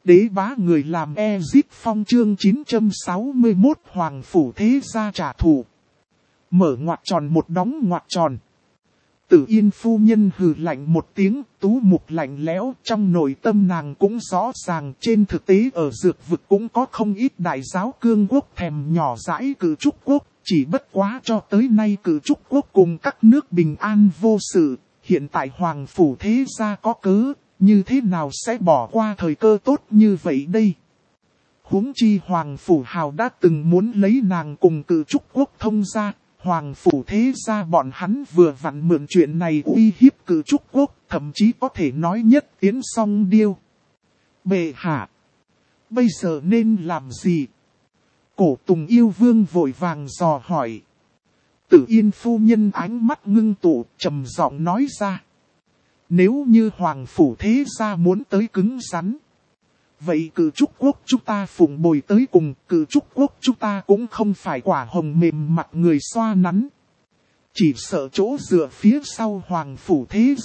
đế bá người làm Ezit Phong chương 961 Hoàng Phủ Thế Gia trả thù. Mở ngoặc tròn một đóng ngoặc tròn. Tử Yên phu nhân hừ lạnh một tiếng, tú mục lạnh lẽo, trong nội tâm nàng cũng rõ ràng, trên thực tế ở dược vực cũng có không ít đại giáo cương quốc thèm nhỏ dãi Cử Trúc quốc, chỉ bất quá cho tới nay Cử Trúc quốc cùng các nước bình an vô sự, hiện tại Hoàng Phủ Thế Gia có cớ, như thế nào sẽ bỏ qua thời cơ tốt như vậy đây? Huống chi Hoàng Phủ Hào đã từng muốn lấy nàng cùng Cử Trúc quốc thông gia. Hoàng Phủ Thế Gia bọn hắn vừa vặn mượn chuyện này uy hiếp Cử Trúc quốc, thậm chí có thể nói nhất tiến song điêu. Bệ hạ, bây giờ nên làm gì? Cổ Tùng Yêu Vương vội vàng dò hỏi. Tử Yên phu nhân ánh mắt ngưng tụ, trầm giọng nói ra. Nếu như Hoàng Phủ Thế Gia muốn tới cứng rắn, vậy Cử Trúc quốc chúng ta phụng bồi tới cùng, Cử Trúc quốc chúng ta cũng không phải quả hồng mềm mặt người xoa nắn. Chỉ sợ chỗ dựa phía sau Hoàng Phủ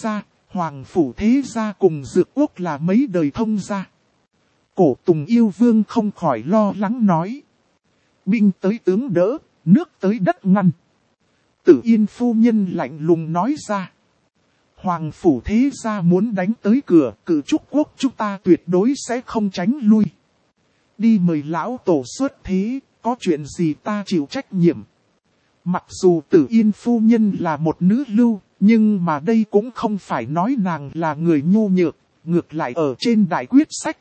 Thế Gia cùng Dược quốc là mấy đời thông gia. Cổ Tùng Yêu Vương không khỏi lo lắng nói. Binh tới tướng đỡ, nước tới đất ngăn. Tử Yên phu nhân lạnh lùng nói ra. Hoàng Phủ Thế Gia muốn đánh tới cửa, Cử Trúc quốc chúng ta tuyệt đối sẽ không tránh lui. Đi mời lão tổ xuất thế, có chuyện gì ta chịu trách nhiệm. Mặc dù Tử Yên phu nhân là một nữ lưu, nhưng mà đây cũng không phải nói nàng là người nhu nhược, ngược lại ở trên đại quyết sách.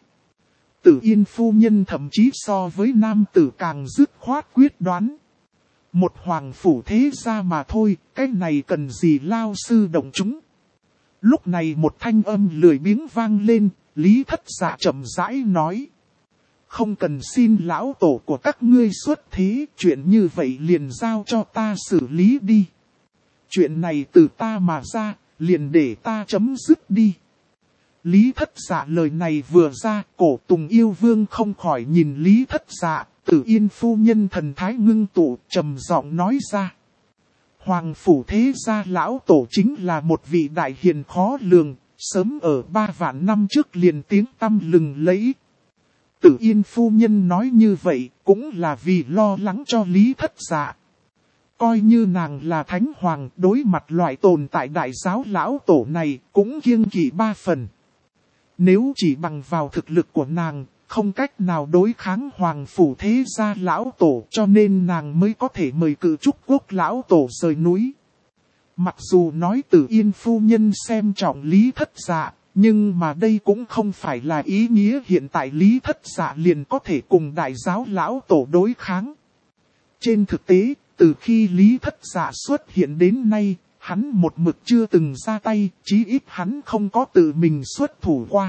Tử Yên phu nhân thậm chí so với nam tử càng dứt khoát quyết đoán. Một Hoàng Phủ Thế Gia mà thôi, cái này cần gì lao sư động chúng. Lúc này một thanh âm lười biếng vang lên, Lý Thất Dạ chậm rãi nói. Không cần xin lão tổ của các ngươi xuất thế, chuyện như vậy liền giao cho ta xử lý đi. Chuyện này từ ta mà ra, liền để ta chấm dứt đi. Lý Thất Dạ lời này vừa ra, Cổ Tùng Yêu Vương không khỏi nhìn Lý Thất Dạ, Tử Yên phu nhân thần thái ngưng tụ, trầm giọng nói ra. Hoàng Phủ Thế Gia lão tổ chính là một vị đại hiền khó lường, sớm ở 3 vạn năm trước liền tiếng tăm lừng lẫy. Tử Yên phu nhân nói như vậy cũng là vì lo lắng cho Lý Thất Dạ. Coi như nàng là thánh hoàng, đối mặt loại tồn tại đại giáo lão tổ này cũng kiêng kỵ 3 phần. Nếu chỉ bằng vào thực lực của nàng, không cách nào đối kháng Hoàng Phủ Thế Gia lão tổ, cho nên nàng mới có thể mời Cử Trúc quốc lão tổ rời núi. Mặc dù nói Tử Yên phu nhân xem trọng Lý Thất Dạ, nhưng mà đây cũng không phải là ý nghĩa hiện tại Lý Thất Dạ liền có thể cùng đại giáo lão tổ đối kháng. Trên thực tế, từ khi Lý Thất Dạ xuất hiện đến nay, hắn một mực chưa từng ra tay, chí ít hắn không có tự mình xuất thủ qua.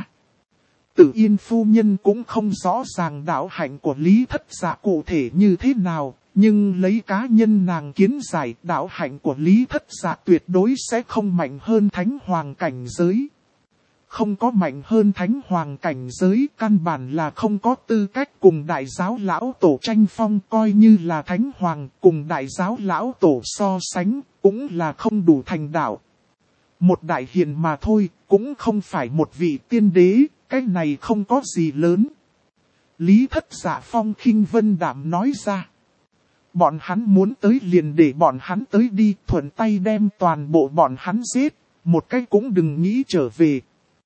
Tử Yên phu nhân cũng không rõ ràng đạo hạnh của Lý Thất Dạ cụ thể như thế nào, nhưng lấy cá nhân nàng kiến giải đạo hạnh của Lý Thất Dạ tuyệt đối sẽ không mạnh hơn thánh hoàng cảnh giới. Không có mạnh hơn thánh hoàng cảnh giới, căn bản là không có tư cách cùng đại giáo lão tổ tranh phong, coi như là thánh hoàng cùng đại giáo lão tổ so sánh, cũng là không đủ thành đạo. Một đại hiền mà thôi, cũng không phải một vị tiên đế, cái này không có gì lớn. Lý Thất Dạ phong khinh vân đạm nói ra. Bọn hắn muốn tới liền để bọn hắn tới đi, thuận tay đem toàn bộ bọn hắn giết, một cái cũng đừng nghĩ trở về.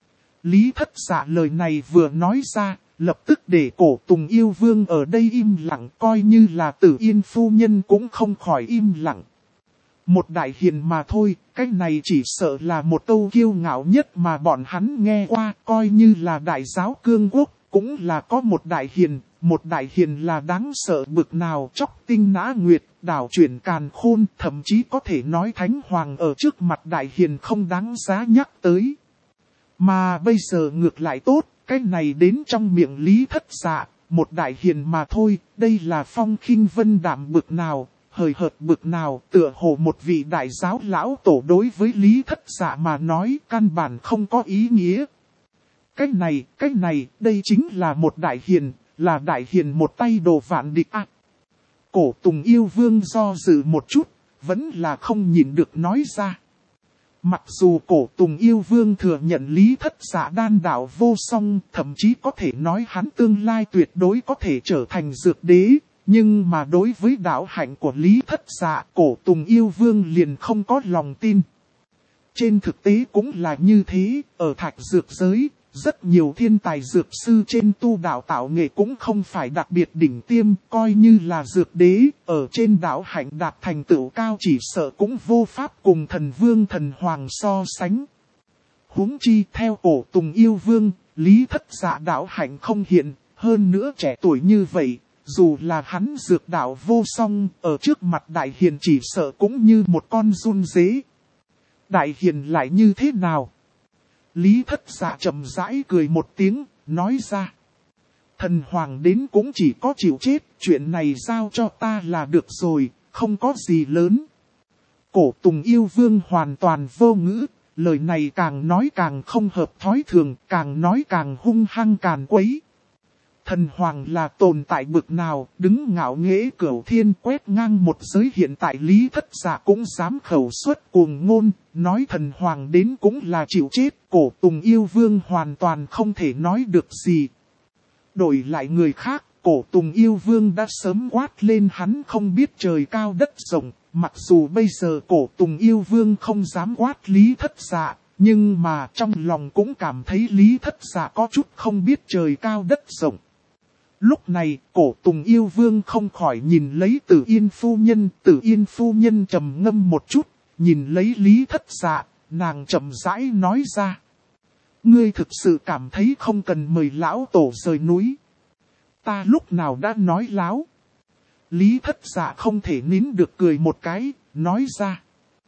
Lý Thất Dạ lời này vừa nói ra, lập tức để Cổ Tùng Yêu Vương ở đây im lặng, coi như là Tử Yên phu nhân cũng không khỏi im lặng. Một đại hiền mà thôi, cái này chỉ sợ là một câu kiêu ngạo nhất mà bọn hắn nghe qua, coi như là đại giáo cương quốc, cũng là có một đại hiền là đáng sợ bực nào, chóc tinh nã nguyệt, đảo chuyển càn khôn, thậm chí có thể nói thánh hoàng ở trước mặt đại hiền không đáng giá nhắc tới. Mà bây giờ ngược lại tốt, cái này đến trong miệng Lý Thất Dạ, một đại hiền mà thôi, đây là phong khinh vân đạm bực nào, hời hợt bực nào, tựa hồ một vị đại giáo lão tổ đối với Lý Thất Dạ mà nói căn bản không có ý nghĩa. Cái này, đây chính là một đại hiền, là đại hiền một tay đồ vạn địch ác. Cổ Tùng Yêu Vương do dự một chút, vẫn là không nhịn được nói ra. Mặc dù Cổ Tùng Yêu Vương thừa nhận Lý Thất Dạ đan đạo vô song, thậm chí có thể nói hắn tương lai tuyệt đối có thể trở thành dược đế, nhưng mà đối với đạo hạnh của Lý Thất Dạ, Cổ Tùng Yêu Vương liền không có lòng tin. Trên thực tế cũng là như thế, ở Thạch Dược giới, rất nhiều thiên tài dược sư trên tu đạo tạo nghệ cũng không phải đặc biệt đỉnh tiêm, coi như là dược đế, ở trên đạo hạnh đạt thành tựu cao chỉ sợ cũng vô pháp cùng thần vương thần hoàng so sánh. Huống chi theo Cổ Tùng Yêu Vương, Lý Thất Dạ đạo hạnh không hiện, hơn nữa trẻ tuổi như vậy, dù là hắn dược đạo vô song, ở trước mặt Đại Hiền chỉ sợ cũng như một con giun dế. Đại Hiền lại như thế nào? Lý Thất Dạ chậm rãi cười một tiếng, nói ra. Thần hoàng đến cũng chỉ có chịu chết, chuyện này giao cho ta là được rồi, không có gì lớn. Cổ Tùng Yêu Vương hoàn toàn vô ngữ, lời này càng nói càng không hợp thói thường, càng nói càng hung hăng càn quấy. Thần hoàng là tồn tại bực nào, đứng ngạo nghễ cửu thiên quét ngang một giới hiện tại Lý Thất Dạ cũng dám khẩu xuất cuồng ngôn, nói thần hoàng đến cũng là chịu chết, Cổ Tùng Yêu Vương hoàn toàn không thể nói được gì. Đổi lại người khác, Cổ Tùng Yêu Vương đã sớm quát lên hắn không biết trời cao đất rộng, mặc dù bây giờ Cổ Tùng Yêu Vương không dám quát Lý Thất Dạ, nhưng mà trong lòng cũng cảm thấy Lý Thất Dạ có chút không biết trời cao đất rộng. Lúc này, Cổ Tùng Yêu Vương không khỏi nhìn lấy Tử Yên phu nhân, Tử Yên phu nhân trầm ngâm một chút, nhìn lấy Lý Thất Dạ, nàng chậm rãi nói ra. Ngươi thực sự cảm thấy không cần mời lão tổ rời núi. Ta lúc nào đã nói láo. Lý Thất Dạ không thể nín được cười một cái, nói ra.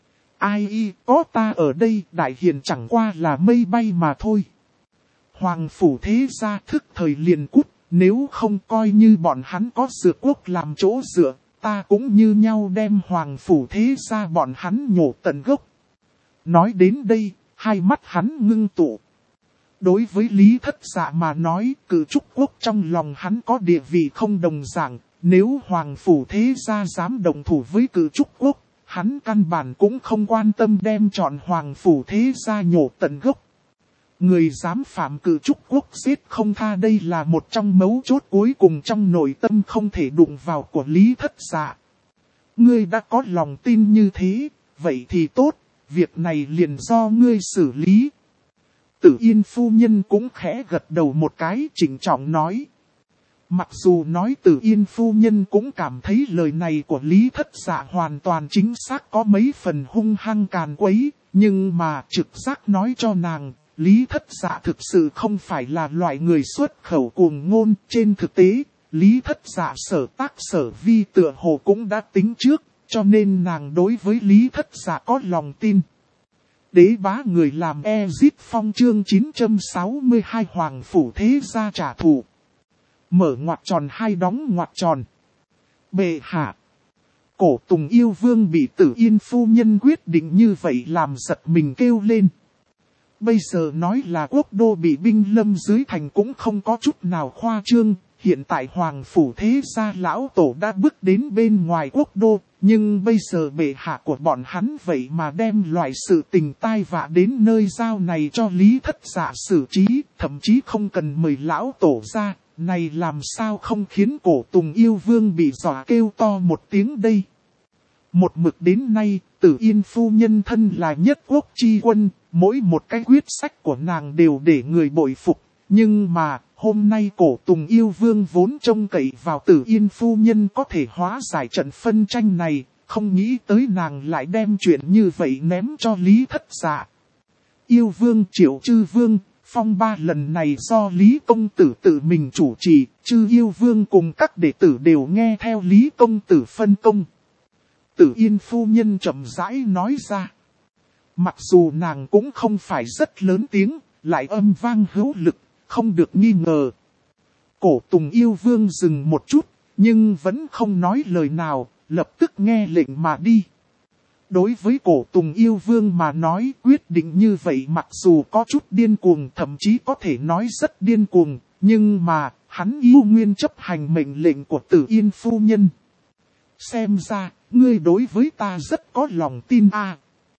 Ai có ta ở đây, Đại Hiền chẳng qua là mây bay mà thôi. Hoàng phủ thế gia thức thời liền cút. Nếu không coi như bọn hắn có dược quốc làm chỗ dựa, ta cũng như nhau đem hoàng phủ thế gia bọn hắn nhổ tận gốc. Nói đến đây, hai mắt hắn ngưng tụ. Đối với Lý Thất Dạ mà nói, Cử Trúc Quốc trong lòng hắn có địa vị không đồng dạng, nếu hoàng phủ thế gia dám đồng thủ với Cử Trúc Quốc, hắn căn bản cũng không quan tâm đem chọn hoàng phủ thế gia nhổ tận gốc. Người dám phạm Cử Trúc Quốc giết không tha, đây là một trong mấu chốt cuối cùng trong nội tâm không thể đụng vào của Lý Thất Dạ. Ngươi đã có lòng tin như thế, vậy thì tốt, việc này liền do ngươi xử lý. Tử Yên phu nhân cũng khẽ gật đầu một cái, trịnh trọng nói. Mặc dù nói Tử Yên phu nhân cũng cảm thấy lời này của Lý Thất Dạ hoàn toàn chính xác có mấy phần hung hăng càn quấy, nhưng mà trực giác nói cho nàng, Lý Thất Dạ thực sự không phải là loại người xuất khẩu cuồng ngôn. Trên thực tế, Lý Thất Dạ sở tác sở vi tựa hồ cũng đã tính trước, cho nên nàng đối với Lý Thất Dạ có lòng tin. Đế bá người làm Ezit Phong chương 962 Hoàng phủ thế gia trả thù. Mở ngoặc tròn hai đóng ngoặc tròn. Bệ hạ. Cổ Tùng Yêu Vương bị Tử Yên phu nhân quyết định như vậy làm giật mình kêu lên. Bây giờ nói là quốc đô bị binh lâm dưới thành cũng không có chút nào khoa trương. Hiện tại Hoàng phủ thế gia lão tổ đã bước đến bên ngoài quốc đô. Nhưng bây giờ bệ hạ của bọn hắn vậy mà đem loại sự tình tai vạ đến nơi giao này cho Lý Thất Dạ xử trí. Thậm chí không cần mời lão tổ ra. Này làm sao không khiến Cổ Tùng Yêu Vương bị dọa kêu to một tiếng đây. Một mực đến nay, Tử Yên phu nhân thân là nhất quốc chi quân, mỗi một cái quyết sách của nàng đều để người bội phục. Nhưng mà, hôm nay Cổ Tùng Yêu Vương vốn trông cậy vào Tử Yên phu nhân có thể hóa giải trận phân tranh này, không nghĩ tới nàng lại đem chuyện như vậy ném cho Lý Thất Dạ. Yêu Vương Triệu Chư Vương, phong ba lần này do Lý Công Tử tự mình chủ trì, Chư Yêu Vương cùng các đệ tử đều nghe theo Lý Công Tử phân công. Tử Yên phu nhân chậm rãi nói ra. Mặc dù nàng cũng không phải rất lớn tiếng, lại âm vang hữu lực, không được nghi ngờ. Cổ Tùng Yêu Vương dừng một chút, nhưng vẫn không nói lời nào, lập tức nghe lệnh mà đi. Đối với Cổ Tùng Yêu Vương mà nói, quyết định như vậy mặc dù có chút điên cuồng, thậm chí có thể nói rất điên cuồng, nhưng mà, hắn yêu nguyên chấp hành mệnh lệnh của Tử Yên phu nhân. Xem ra, ngươi đối với ta rất có lòng tin a.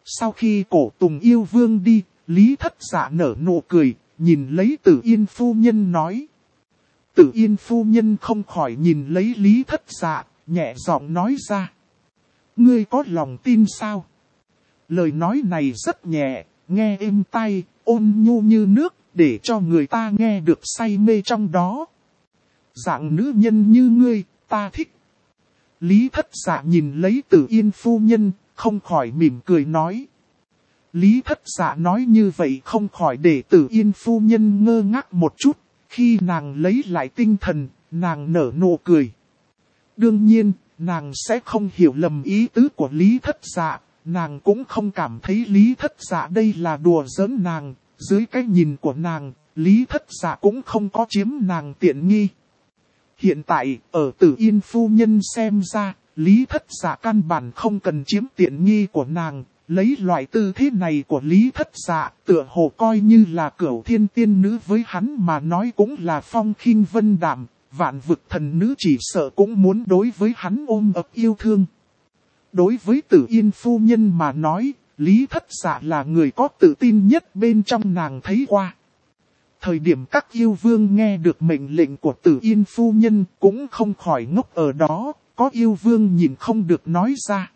Sau khi cổ tùng yêu vương đi, Lý Thất Dạ nở nụ cười, nhìn lấy Tử Yên phu nhân nói. Tử Yên phu nhân không khỏi nhìn lấy Lý Thất Dạ, nhẹ giọng nói ra. Ngươi có lòng tin sao? Lời nói này rất nhẹ, nghe êm tai, ôn nhu như nước, để cho người ta nghe được say mê trong đó. Dạng nữ nhân như ngươi, ta thích. Lý Thất Dạ nhìn lấy Tử Yên phu nhân, không khỏi mỉm cười nói. Lý Thất Dạ nói như vậy không khỏi để Tử Yên phu nhân ngơ ngác một chút. Khi nàng lấy lại tinh thần, nàng nở nụ cười. Đương nhiên, nàng sẽ không hiểu lầm ý tứ của Lý Thất Dạ. Nàng cũng không cảm thấy Lý Thất Dạ đây là đùa giỡn nàng. Dưới cái nhìn của nàng, Lý Thất Dạ cũng không có chiếm nàng tiện nghi. Hiện tại, ở Tử Yên phu nhân xem ra, Lý Thất Dạ căn bản không cần chiếm tiện nghi của nàng. Lấy loại tư thế này của Lý Thất Dạ, tựa hồ coi như là cửu thiên tiên nữ với hắn mà nói cũng là phong khinh vân đạm, vạn vực thần nữ chỉ sợ cũng muốn đối với hắn ôm ấp yêu thương. Đối với Tử Yên phu nhân mà nói, Lý Thất Dạ là người có tự tin nhất bên trong nàng thấy qua. Thời điểm các yêu vương nghe được mệnh lệnh của Tử Yên phu nhân cũng không khỏi ngốc ở đó, có yêu vương nhìn không được nói ra.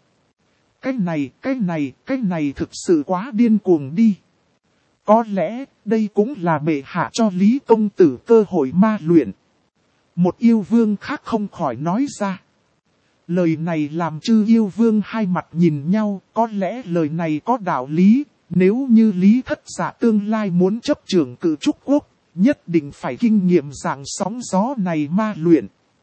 Cái này thực sự quá điên cuồng đi. Có lẽ, đây cũng là bệ hạ cho Lý công tử cơ hội ma luyện. Một yêu vương khác không khỏi nói ra. Lời này làm chư yêu vương hai mặt nhìn nhau, có lẽ lời này có đạo lý. Nếu như Lý Thất Dạ tương lai muốn chấp trưởng Cự Trúc Quốc, nhất định phải kinh nghiệm dạng sóng gió này ma luyện.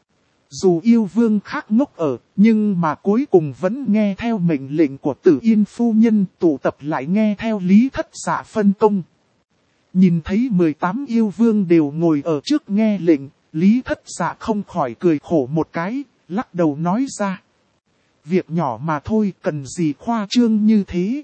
Dù yêu vương khác ngốc ở, nhưng mà cuối cùng vẫn nghe theo mệnh lệnh của Tử Yên phu nhân, tụ tập lại nghe theo Lý Thất Dạ phân công. Nhìn thấy 18 yêu vương đều ngồi ở trước nghe lệnh, Lý Thất Dạ không khỏi cười khổ một cái, lắc đầu nói ra. Việc nhỏ mà thôi, cần gì khoa trương như thế.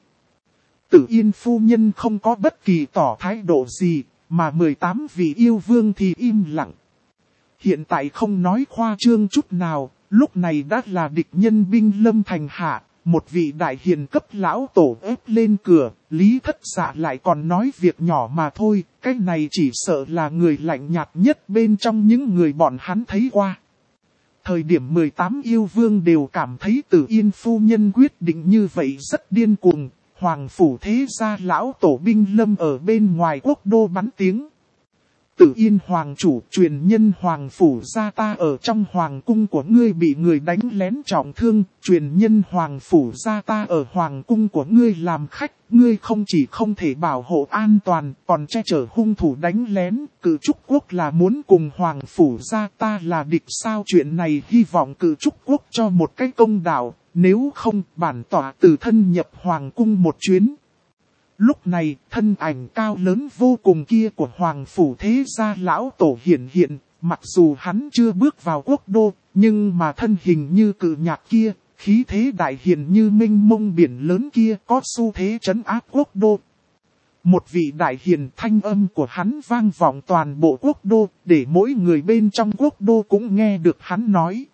Tử Yên phu nhân không có bất kỳ tỏ thái độ gì, mà 18 vị yêu vương thì im lặng. Hiện tại không nói khoa trương chút nào, lúc này đã là địch nhân binh lâm thành hạ, một vị đại hiền cấp lão tổ ép lên cửa, Lý Thất Dạ lại còn nói việc nhỏ mà thôi, cái này chỉ sợ là người lạnh nhạt nhất bên trong những người bọn hắn thấy qua. Thời điểm 18 yêu vương đều cảm thấy Tử Yên phu nhân quyết định như vậy rất điên cuồng, Hoàng phủ thế gia lão tổ binh lâm ở bên ngoài quốc đô bắn tiếng. Tử Yên hoàng chủ truyền nhân hoàng phủ gia ta ở trong hoàng cung của ngươi bị người đánh lén trọng thương, truyền nhân hoàng phủ gia ta ở hoàng cung của ngươi làm khách, ngươi không chỉ không thể bảo hộ an toàn, còn che chở hung thủ đánh lén, Cự Trúc Quốc là muốn cùng hoàng phủ gia ta là địch sao? Chuyện này hy vọng Cự Trúc Quốc cho một cái công đạo, nếu không bản tỏa từ thân nhập hoàng cung một chuyến. Lúc này, thân ảnh cao lớn vô cùng kia của Hoàng phủ thế gia lão tổ hiện hiện, mặc dù hắn chưa bước vào quốc đô, nhưng mà thân hình như cự nhạc kia, khí thế đại hiền như mênh mông biển lớn kia có xu thế trấn áp quốc đô. Một vị đại hiền thanh âm của hắn vang vọng toàn bộ quốc đô, để mỗi người bên trong quốc đô cũng nghe được hắn nói.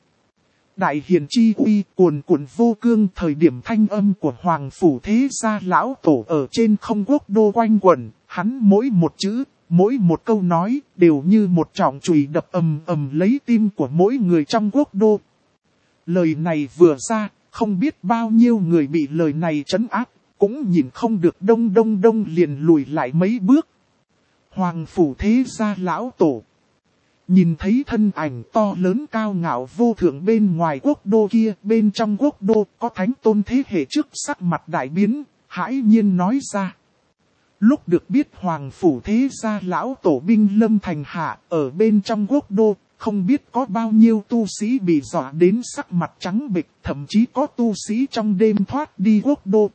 Đại hiền chi uy cuồn cuộn vô cương, thời điểm thanh âm của Hoàng phủ thế gia lão tổ ở trên không quốc đô quanh quẩn, hắn mỗi một chữ, mỗi một câu nói đều như một trọng chùy đập ầm ầm lấy tim của mỗi người trong quốc đô. Lời này vừa ra, không biết bao nhiêu người bị lời này trấn áp, cũng nhìn không được đông liền lùi lại mấy bước. Hoàng phủ thế gia lão tổ nhìn thấy thân ảnh to lớn cao ngạo vô thượng bên ngoài quốc đô kia, bên trong quốc đô có thánh tôn thế hệ trước sắc mặt đại biến, hãi nhiên nói ra. Lúc được biết Hoàng phủ thế gia lão tổ binh lâm thành hạ, ở bên trong quốc đô, không biết có bao nhiêu tu sĩ bị dọa đến sắc mặt trắng bệch, thậm chí có tu sĩ trong đêm thoát đi quốc đô.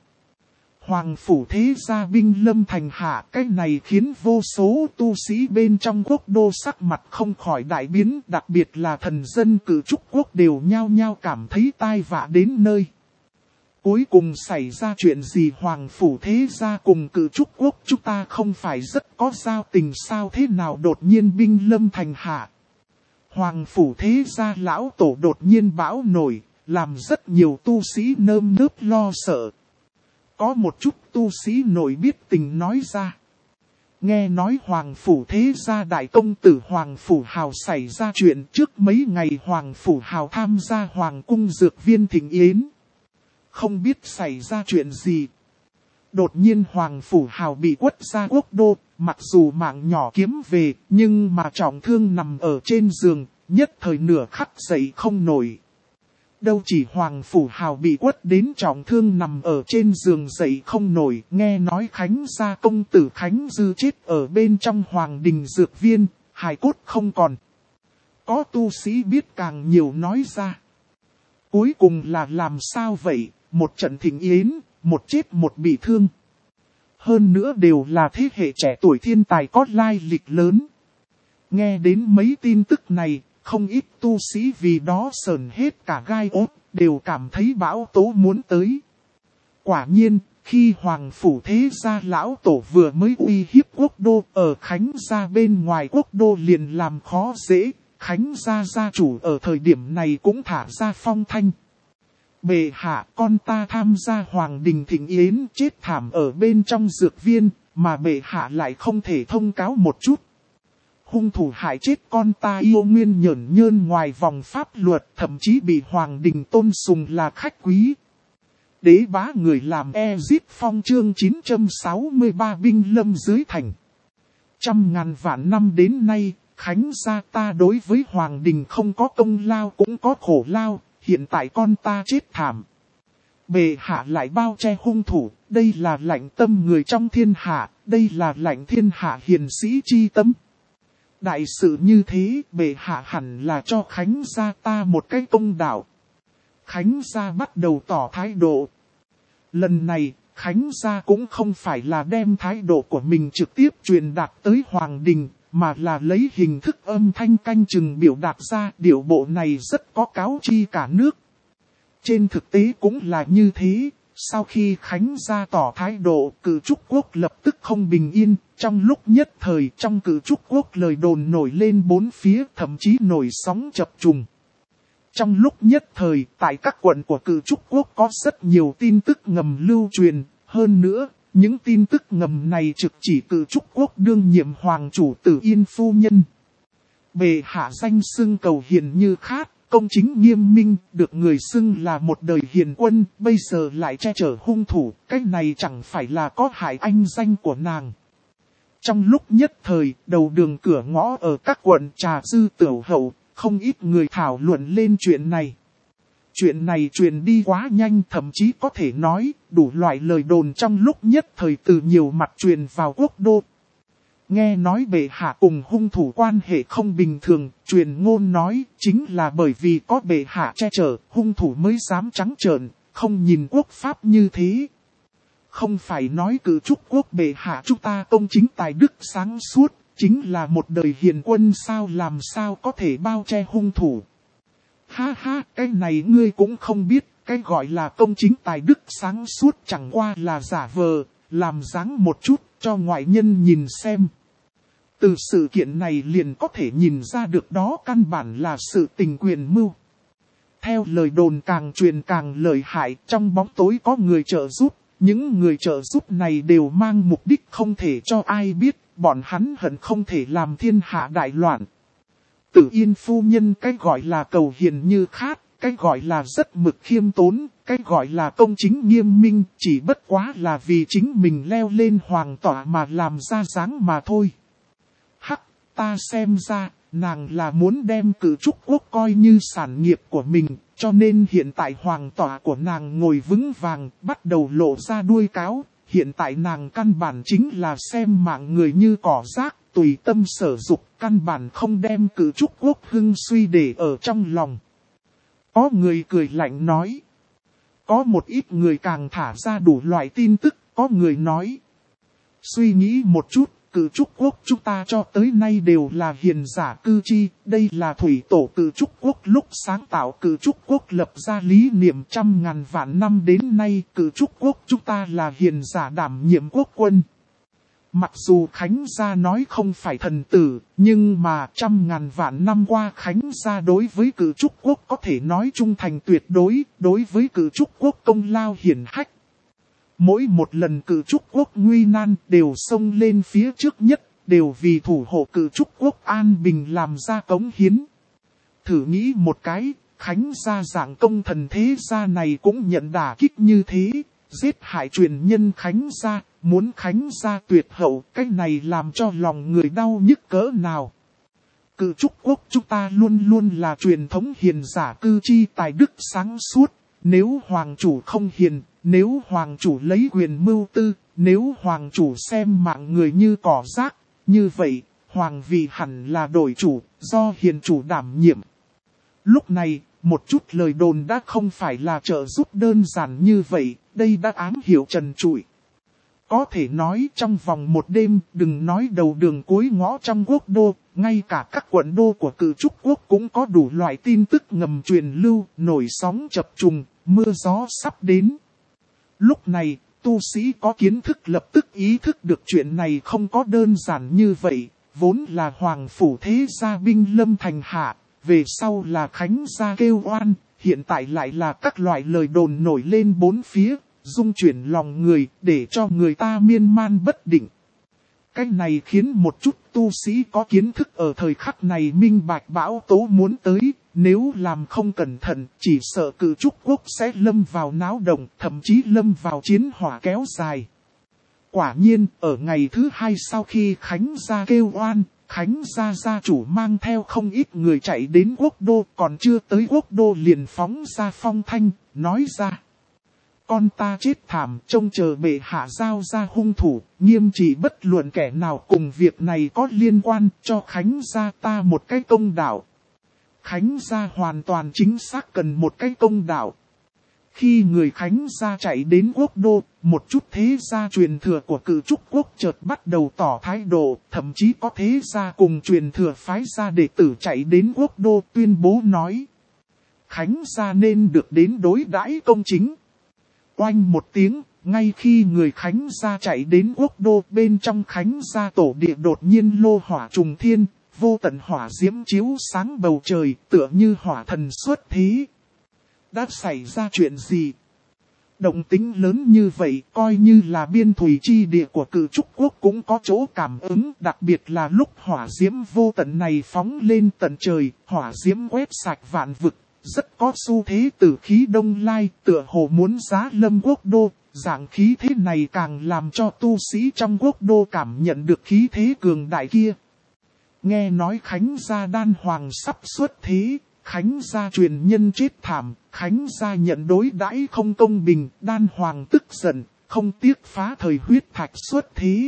Hoàng phủ thế gia binh lâm thành hạ, cái này khiến vô số tu sĩ bên trong quốc đô sắc mặt không khỏi đại biến, đặc biệt là thần dân Cự Trúc Quốc đều nhao nhao cảm thấy tai vạ đến nơi. Cuối cùng xảy ra chuyện gì? Hoàng phủ thế gia cùng Cự Trúc Quốc chúng ta không phải rất có giao tình sao, thế nào đột nhiên binh lâm thành hạ? Hoàng phủ thế gia lão tổ đột nhiên bão nổi, làm rất nhiều tu sĩ nơm nớp lo sợ. Có một chút tu sĩ nổi biết tình nói ra. Nghe nói Hoàng Phủ Thế Gia đại công tử Hoàng Phủ Hào xảy ra chuyện trước mấy ngày Hoàng Phủ Hào tham gia Hoàng cung dược viên thịnh yến. Không biết xảy ra chuyện gì. Đột nhiên Hoàng Phủ Hào bị quất ra quốc đô, mặc dù mạng nhỏ kiếm về, nhưng mà trọng thương nằm ở trên giường, nhất thời nửa khắc dậy không nổi. Đâu chỉ Hoàng Phủ Hào bị quất đến trọng thương nằm ở trên giường dậy không nổi, nghe nói Khánh gia công tử Khánh Dư chết ở bên trong Hoàng đình dược viên, hài cốt không còn. Có tu sĩ biết càng nhiều nói ra. Cuối cùng là làm sao vậy, một trận thịnh yến, một chết một bị thương. Hơn nữa đều là thế hệ trẻ tuổi thiên tài có lai lịch lớn. Nghe đến mấy tin tức này, không ít tu sĩ vì đó sờn hết cả gai ốt, đều cảm thấy bão tố muốn tới. Quả nhiên, khi Hoàng Phủ Thế Gia lão tổ vừa mới uy hiếp quốc đô ở Khánh Gia bên ngoài quốc đô liền làm khó dễ, Khánh Gia gia chủ ở thời điểm này cũng thả ra phong thanh. Bệ hạ, con ta tham gia Hoàng đình thịnh yến chết thảm ở bên trong dược viên, mà bệ hạ lại không thể thông cáo một chút. Hung thủ hại chết con ta yêu nguyên nhởn nhơn ngoài vòng pháp luật, thậm chí bị Hoàng đình tôn sùng là khách quý. Đế bá người làm Giết Phong chương 963 binh lâm dưới thành. Trăm ngàn vạn năm đến nay, Khánh gia ta đối với Hoàng đình không có công lao cũng có khổ lao, hiện tại con ta chết thảm. Bệ hạ lại bao che hung thủ, đây là lạnh tâm người trong thiên hạ, đây là lạnh thiên hạ hiền sĩ chi tâm. Đại sự như thế, bệ hạ hẳn là cho Khánh gia ta một cái công đạo. Khánh gia bắt đầu tỏ thái độ. Lần này, Khánh gia cũng không phải là đem thái độ của mình trực tiếp truyền đạt tới Hoàng đình, mà là lấy hình thức âm thanh canh chừng biểu đạt ra. Điệu bộ này rất có cáo chi cả nước. Trên thực tế cũng là như thế. Sau khi Khánh gia tỏ thái độ, Cử Trúc Quốc lập tức không bình yên. Trong lúc nhất thời trong Cử Trúc Quốc lời đồn nổi lên bốn phía, thậm chí nổi sóng chập trùng. Trong lúc nhất thời, tại các quận của Cử Trúc Quốc có rất nhiều tin tức ngầm lưu truyền. Hơn nữa, những tin tức ngầm này trực chỉ Cử Trúc Quốc đương nhiệm hoàng chủ Tử Yên phu nhân. Bệ hạ danh xưng cầu hiền như khát, công chính nghiêm minh, được người xưng là một đời hiền quân, bây giờ lại che chở hung thủ, cái này chẳng phải là có hại anh danh của nàng. Trong lúc nhất thời, đầu đường cửa ngõ ở các quận Trà Dư Tửu Hậu, không ít người thảo luận lên chuyện này. Chuyện này truyền đi quá nhanh, thậm chí có thể nói, đủ loại lời đồn trong lúc nhất thời từ nhiều mặt truyền vào quốc đô. Nghe nói bệ hạ cùng hung thủ quan hệ không bình thường, truyền ngôn nói chính là bởi vì có bệ hạ che chở, hung thủ mới dám trắng trợn, không nhìn quốc pháp như thế. Không phải nói Cử Trúc Quốc bệ hạ chúng ta công chính tài đức sáng suốt, chính là một đời hiền quân sao, làm sao có thể bao che hung thủ. Ha ha, cái này ngươi cũng không biết, cái gọi là công chính tài đức sáng suốt chẳng qua là giả vờ, làm dáng một chút cho ngoại nhân nhìn xem. Từ sự kiện này liền có thể nhìn ra được đó căn bản là sự tình quyền mưu. Theo lời đồn càng truyền càng lợi hại, trong bóng tối có người trợ giúp, những người trợ giúp này đều mang mục đích không thể cho ai biết, bọn hắn hận không thể làm thiên hạ đại loạn. Tử Yên phu nhân cái gọi là cầu hiền như khát, cái gọi là rất mực khiêm tốn, cái gọi là công chính nghiêm minh, chỉ bất quá là vì chính mình leo lên hoàng tọa mà làm ra dáng mà thôi. Hắc, ta xem ra, nàng là muốn đem Cử Trúc Quốc coi như sản nghiệp của mình, cho nên hiện tại hoàng tọa của nàng ngồi vững vàng, bắt đầu lộ ra đuôi cáo. Hiện tại nàng căn bản chính là xem mạng người như cỏ rác, tùy tâm sở dục, căn bản không đem Cử Trúc Quốc hưng suy để ở trong lòng. Có người cười lạnh nói. Có một ít người càng thả ra đủ loại tin tức, có người nói. Suy nghĩ một chút, Cử Trúc Quốc chúng ta cho tới nay đều là hiền giả cư chi, đây là thủy tổ Cử Trúc Quốc lúc sáng tạo Cử Trúc Quốc lập ra lý niệm trăm ngàn vạn năm đến nay, Cử Trúc Quốc chúng ta là hiền giả đảm nhiệm quốc quân. Mặc dù Khánh gia nói không phải thần tử, nhưng mà trăm ngàn vạn năm qua Khánh gia đối với Cử Trúc Quốc có thể nói trung thành tuyệt đối, đối với Cử Trúc Quốc công lao hiển hách. Mỗi một lần cự trúc quốc nguy nan đều xông lên phía trước nhất, đều vì thủ hộ cự trúc quốc an bình làm ra cống hiến. Thử nghĩ một cái, Khánh gia dạng công thần thế gia này cũng nhận đả kích như thế, giết hại truyền nhân Khánh gia, muốn Khánh gia tuyệt hậu, cái này làm cho lòng người đau nhức cỡ nào. Cự trúc quốc chúng ta luôn luôn là truyền thống hiền giả cư chi tài đức sáng suốt, nếu hoàng chủ không hiền, nếu hoàng chủ lấy quyền mưu tư, nếu hoàng chủ xem mạng người như cỏ rác, như vậy, hoàng vị hẳn là đổi chủ, do hiền chủ đảm nhiệm. Lúc này, một chút lời đồn đã không phải là trợ giúp đơn giản như vậy, đây đã ám hiểu trần trụi. Có thể nói trong vòng một đêm, đừng nói đầu đường cuối ngõ trong quốc đô, ngay cả các quận đô của cự trúc quốc cũng có đủ loại tin tức ngầm truyền lưu, nổi sóng chập trùng, mưa gió sắp đến. Lúc này, tu sĩ có kiến thức lập tức ý thức được chuyện này không có đơn giản như vậy, vốn là hoàng phủ thế gia binh lâm thành hạ, về sau là Khánh gia kêu oan, hiện tại lại là các loại lời đồn nổi lên bốn phía, dung chuyển lòng người để cho người ta miên man bất định. Cái này khiến một chút tu sĩ có kiến thức ở thời khắc này minh bạch bão tố muốn tới, nếu làm không cẩn thận chỉ sợ cự trúc quốc sẽ lâm vào náo động, thậm chí lâm vào chiến hỏa kéo dài. Quả nhiên, ở ngày thứ hai sau khi Khánh gia kêu oan, Khánh gia gia chủ mang theo không ít người chạy đến quốc đô, còn chưa tới quốc đô liền phóng ra phong thanh, nói ra. Con ta chết thảm, trông chờ bệ hạ giao ra hung thủ, nghiêm trị bất luận kẻ nào cùng việc này có liên quan, cho Khánh gia ta một cái công đạo. Khánh gia hoàn toàn chính xác cần một cái công đạo. Khi người Khánh gia chạy đến quốc đô, một chút thế gia truyền thừa của cự trúc quốc chợt bắt đầu tỏ thái độ, thậm chí có thế gia cùng truyền thừa phái gia đệ tử chạy đến quốc đô tuyên bố nói. Khánh gia nên được đến đối đãi công chính. Oanh một tiếng, ngay khi người Khánh gia chạy đến quốc đô, bên trong Khánh gia tổ địa đột nhiên lô hỏa trùng thiên, vô tận hỏa diễm chiếu sáng bầu trời, tựa như hỏa thần xuất thế. Đã xảy ra chuyện gì? Động tính lớn như vậy, coi như là biên thủy chi địa của cự trúc quốc cũng có chỗ cảm ứng, đặc biệt là lúc hỏa diễm vô tận này phóng lên tận trời, hỏa diễm quét sạch vạn vực. Rất có xu thế từ khí đông lai, tựa hồ muốn giá lâm quốc đô, dạng khí thế này càng làm cho tu sĩ trong quốc đô cảm nhận được khí thế cường đại kia. Nghe nói Khánh gia đan hoàng sắp xuất thế, Khánh gia truyền nhân chết thảm, Khánh gia nhận đối đãi không công bình, đan hoàng tức giận, không tiếc phá thời huyết thạch xuất thế.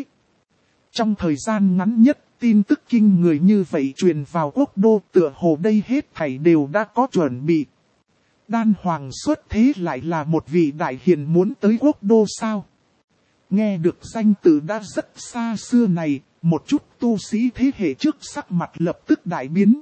Trong thời gian ngắn nhất, tin tức kinh người như vậy truyền vào quốc đô, tựa hồ đây hết thảy đều đã có chuẩn bị. Đan hoàng xuất thế lại là một vị đại hiền muốn tới quốc đô sao? Nghe được danh từ đã rất xa xưa này, một chút tu sĩ thế hệ trước sắc mặt lập tức đại biến.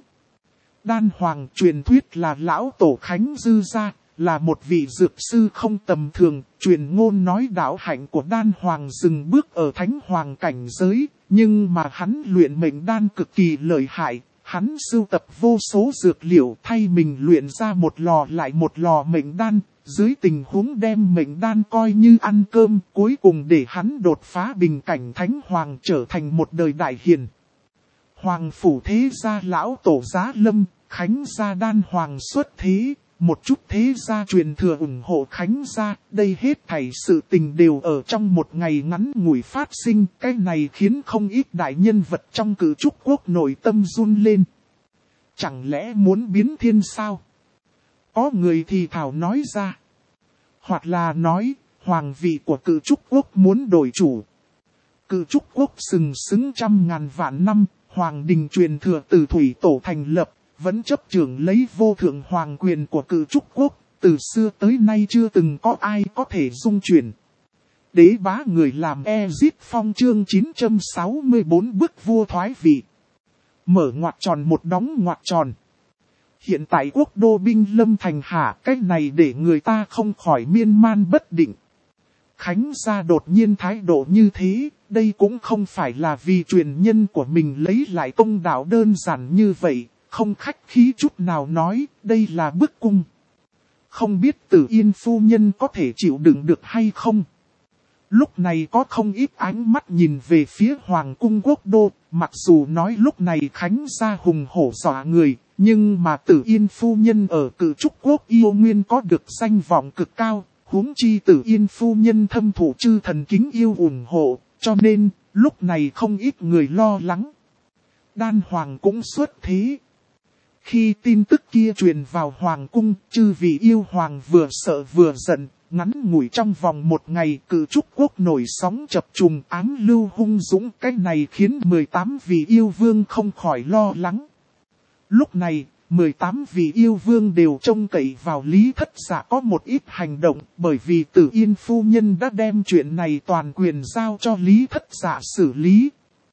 Đan hoàng truyền thuyết là lão tổ Khánh Dư gia, là một vị dược sư không tầm thường, truyền ngôn nói đạo hạnh của đan hoàng dừng bước ở thánh hoàng cảnh giới, nhưng mà hắn luyện mệnh đan cực kỳ lợi hại, hắn sưu tập vô số dược liệu thay mình luyện ra một lò lại một lò mệnh đan, dưới tình huống đem mệnh đan coi như ăn cơm, cuối cùng để hắn đột phá bình cảnh thánh hoàng trở thành một đời đại hiền. Hoàng phủ thế gia lão tổ giá lâm, Khánh gia đan hoàng xuất thế, một chút thế gia truyền thừa ủng hộ Khánh gia, đây hết thảy sự tình đều ở trong một ngày ngắn ngủi phát sinh, cái này khiến không ít đại nhân vật trong cự trúc quốc nội tâm run lên. Chẳng lẽ muốn biến thiên sao? Có người thì thảo nói ra. Hoặc là nói, hoàng vị của cự trúc quốc muốn đổi chủ. Cự trúc quốc sừng sững trăm ngàn vạn năm, hoàng đình truyền thừa từ thủy tổ thành lập, vẫn chấp trưởng lấy vô thượng hoàng quyền của cự trúc quốc, từ xưa tới nay chưa từng có ai có thể dung chuyển. Đế bá người làm Ezit Phong chương 964 bức vua thoái vị. Mở ngoặc tròn một đóng ngoặc tròn. Hiện tại quốc đô binh lâm thành hạ, cách này để người ta không khỏi miên man bất định. Khánh gia đột nhiên thái độ như thế, đây cũng không phải là vì truyền nhân của mình lấy lại công đạo đơn giản như vậy, không khách khí chút nào nói, đây là bức cung. Không biết Tử Yên phu nhân có thể chịu đựng được hay không? Lúc này có không ít ánh mắt nhìn về phía Hoàng cung quốc đô, mặc dù nói lúc này Khánh gia hùng hổ dọa người, nhưng mà Tử Yên phu nhân ở Cự Trúc quốc yêu nguyên có được danh vọng cực cao, huống chi Tử Yên phu nhân thâm thụ chư thần kính yêu ủng hộ, cho nên lúc này không ít người lo lắng. Đan Hoàng cũng xuất thế. Khi tin tức kia truyền vào Hoàng cung, chư vị yêu hoàng vừa sợ vừa giận. Ngắn ngủi trong vòng một ngày, Cự Trúc quốc nổi sóng chập trùng, ám lưu hung dũng, cái này khiến 18 vị yêu vương không khỏi lo lắng. Lúc này, 18 vị yêu vương đều trông cậy vào Lý Thất Dạ có một ít hành động, bởi vì Tử Yên phu nhân đã đem chuyện này toàn quyền giao cho Lý Thất Dạ xử lý.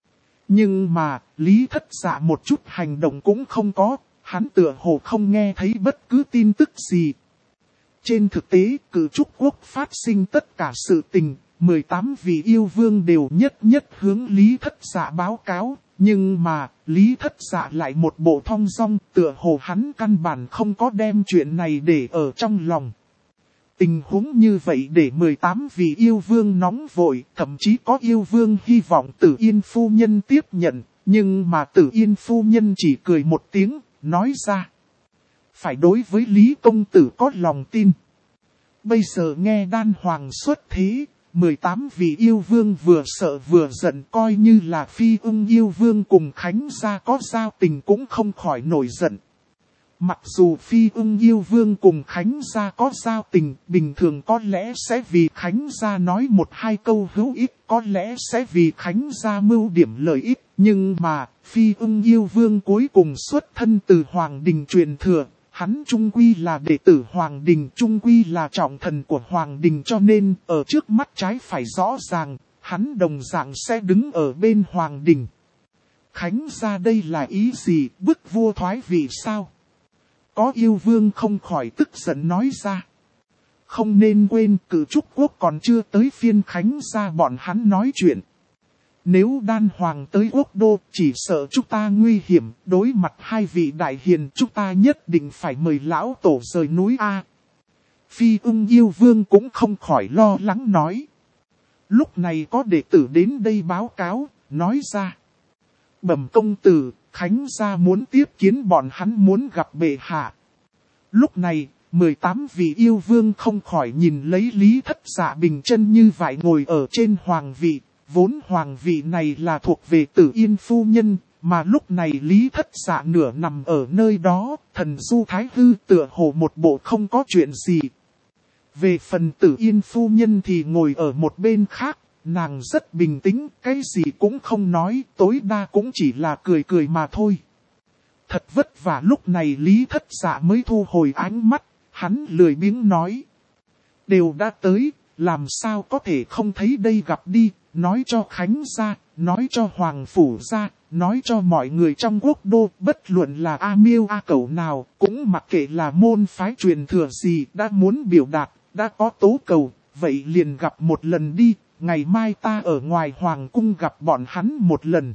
Nhưng mà, Lý Thất Dạ một chút hành động cũng không có, hắn tựa hồ không nghe thấy bất cứ tin tức gì. Trên thực tế, Cự Trúc quốc phát sinh tất cả sự tình, 18 vị yêu vương đều nhất nhất hướng Lý Thất Dạ báo cáo, nhưng mà, Lý Thất Dạ lại một bộ thong dong, tựa hồ hắn căn bản không có đem chuyện này để ở trong lòng. Tình huống như vậy để 18 vị yêu vương nóng vội, thậm chí có yêu vương hy vọng Tử Yên phu nhân tiếp nhận, nhưng mà Tử Yên phu nhân chỉ cười một tiếng, nói ra. Phải đối với Lý công tử có lòng tin. Bây giờ nghe Đan Hoàng xuất thế, 18 vị yêu vương vừa sợ vừa giận, coi như là Phi Ưng yêu vương cùng Khánh gia có giao tình cũng không khỏi nổi giận. Mặc dù Phi Ưng yêu vương cùng Khánh gia có giao tình, bình thường có lẽ sẽ vì Khánh gia nói một hai câu hữu ích, có lẽ sẽ vì Khánh gia mưu điểm lợi ích, nhưng mà Phi Ưng yêu vương cuối cùng xuất thân từ Hoàng đình truyền thừa. Hắn trung quy là đệ tử Hoàng đình, trung quy là trọng thần của Hoàng đình, cho nên ở trước mắt trái phải rõ ràng, hắn đồng dạng sẽ đứng ở bên Hoàng đình. Khánh gia đây là ý gì, bức vua thoái vị sao? Có yêu vương không khỏi tức giận nói ra. Không nên quên Cự Trúc quốc còn chưa tới phiên Khánh gia bọn hắn nói chuyện. Nếu Đan Hoàng tới quốc đô, chỉ sợ chúng ta nguy hiểm, đối mặt hai vị đại hiền, chúng ta nhất định phải mời lão tổ rời núi A. Phi Ưng yêu vương cũng không khỏi lo lắng nói. Lúc này có đệ tử đến đây báo cáo, nói ra. Bẩm công tử, Khánh gia muốn tiếp kiến bọn hắn, muốn gặp bệ hạ. Lúc này, 18 vị yêu vương không khỏi nhìn lấy Lý Thất Dạ bình chân như vậy ngồi ở trên hoàng vị. Vốn hoàng vị này là thuộc về Tử Yên phu nhân, mà lúc này Lý Thất Dạ nửa nằm ở nơi đó, thần du thái hư tựa hồ một bộ không có chuyện gì. Về phần Tử Yên phu nhân thì ngồi ở một bên khác, nàng rất bình tĩnh, cái gì cũng không nói, tối đa cũng chỉ là cười cười mà thôi. Thật vất vả lúc này Lý Thất Dạ mới thu hồi ánh mắt, hắn lười biếng nói. Đều đã tới, làm sao có thể không thấy đây gặp đi. Nói cho Khánh gia, nói cho Hoàng phủ gia, nói cho mọi người trong quốc đô, bất luận là A Miêu A Cẩu nào, cũng mặc kệ là môn phái truyền thừa gì, đã muốn biểu đạt, đã có tố cầu, vậy liền gặp một lần đi, ngày mai ta ở ngoài Hoàng cung gặp bọn hắn một lần.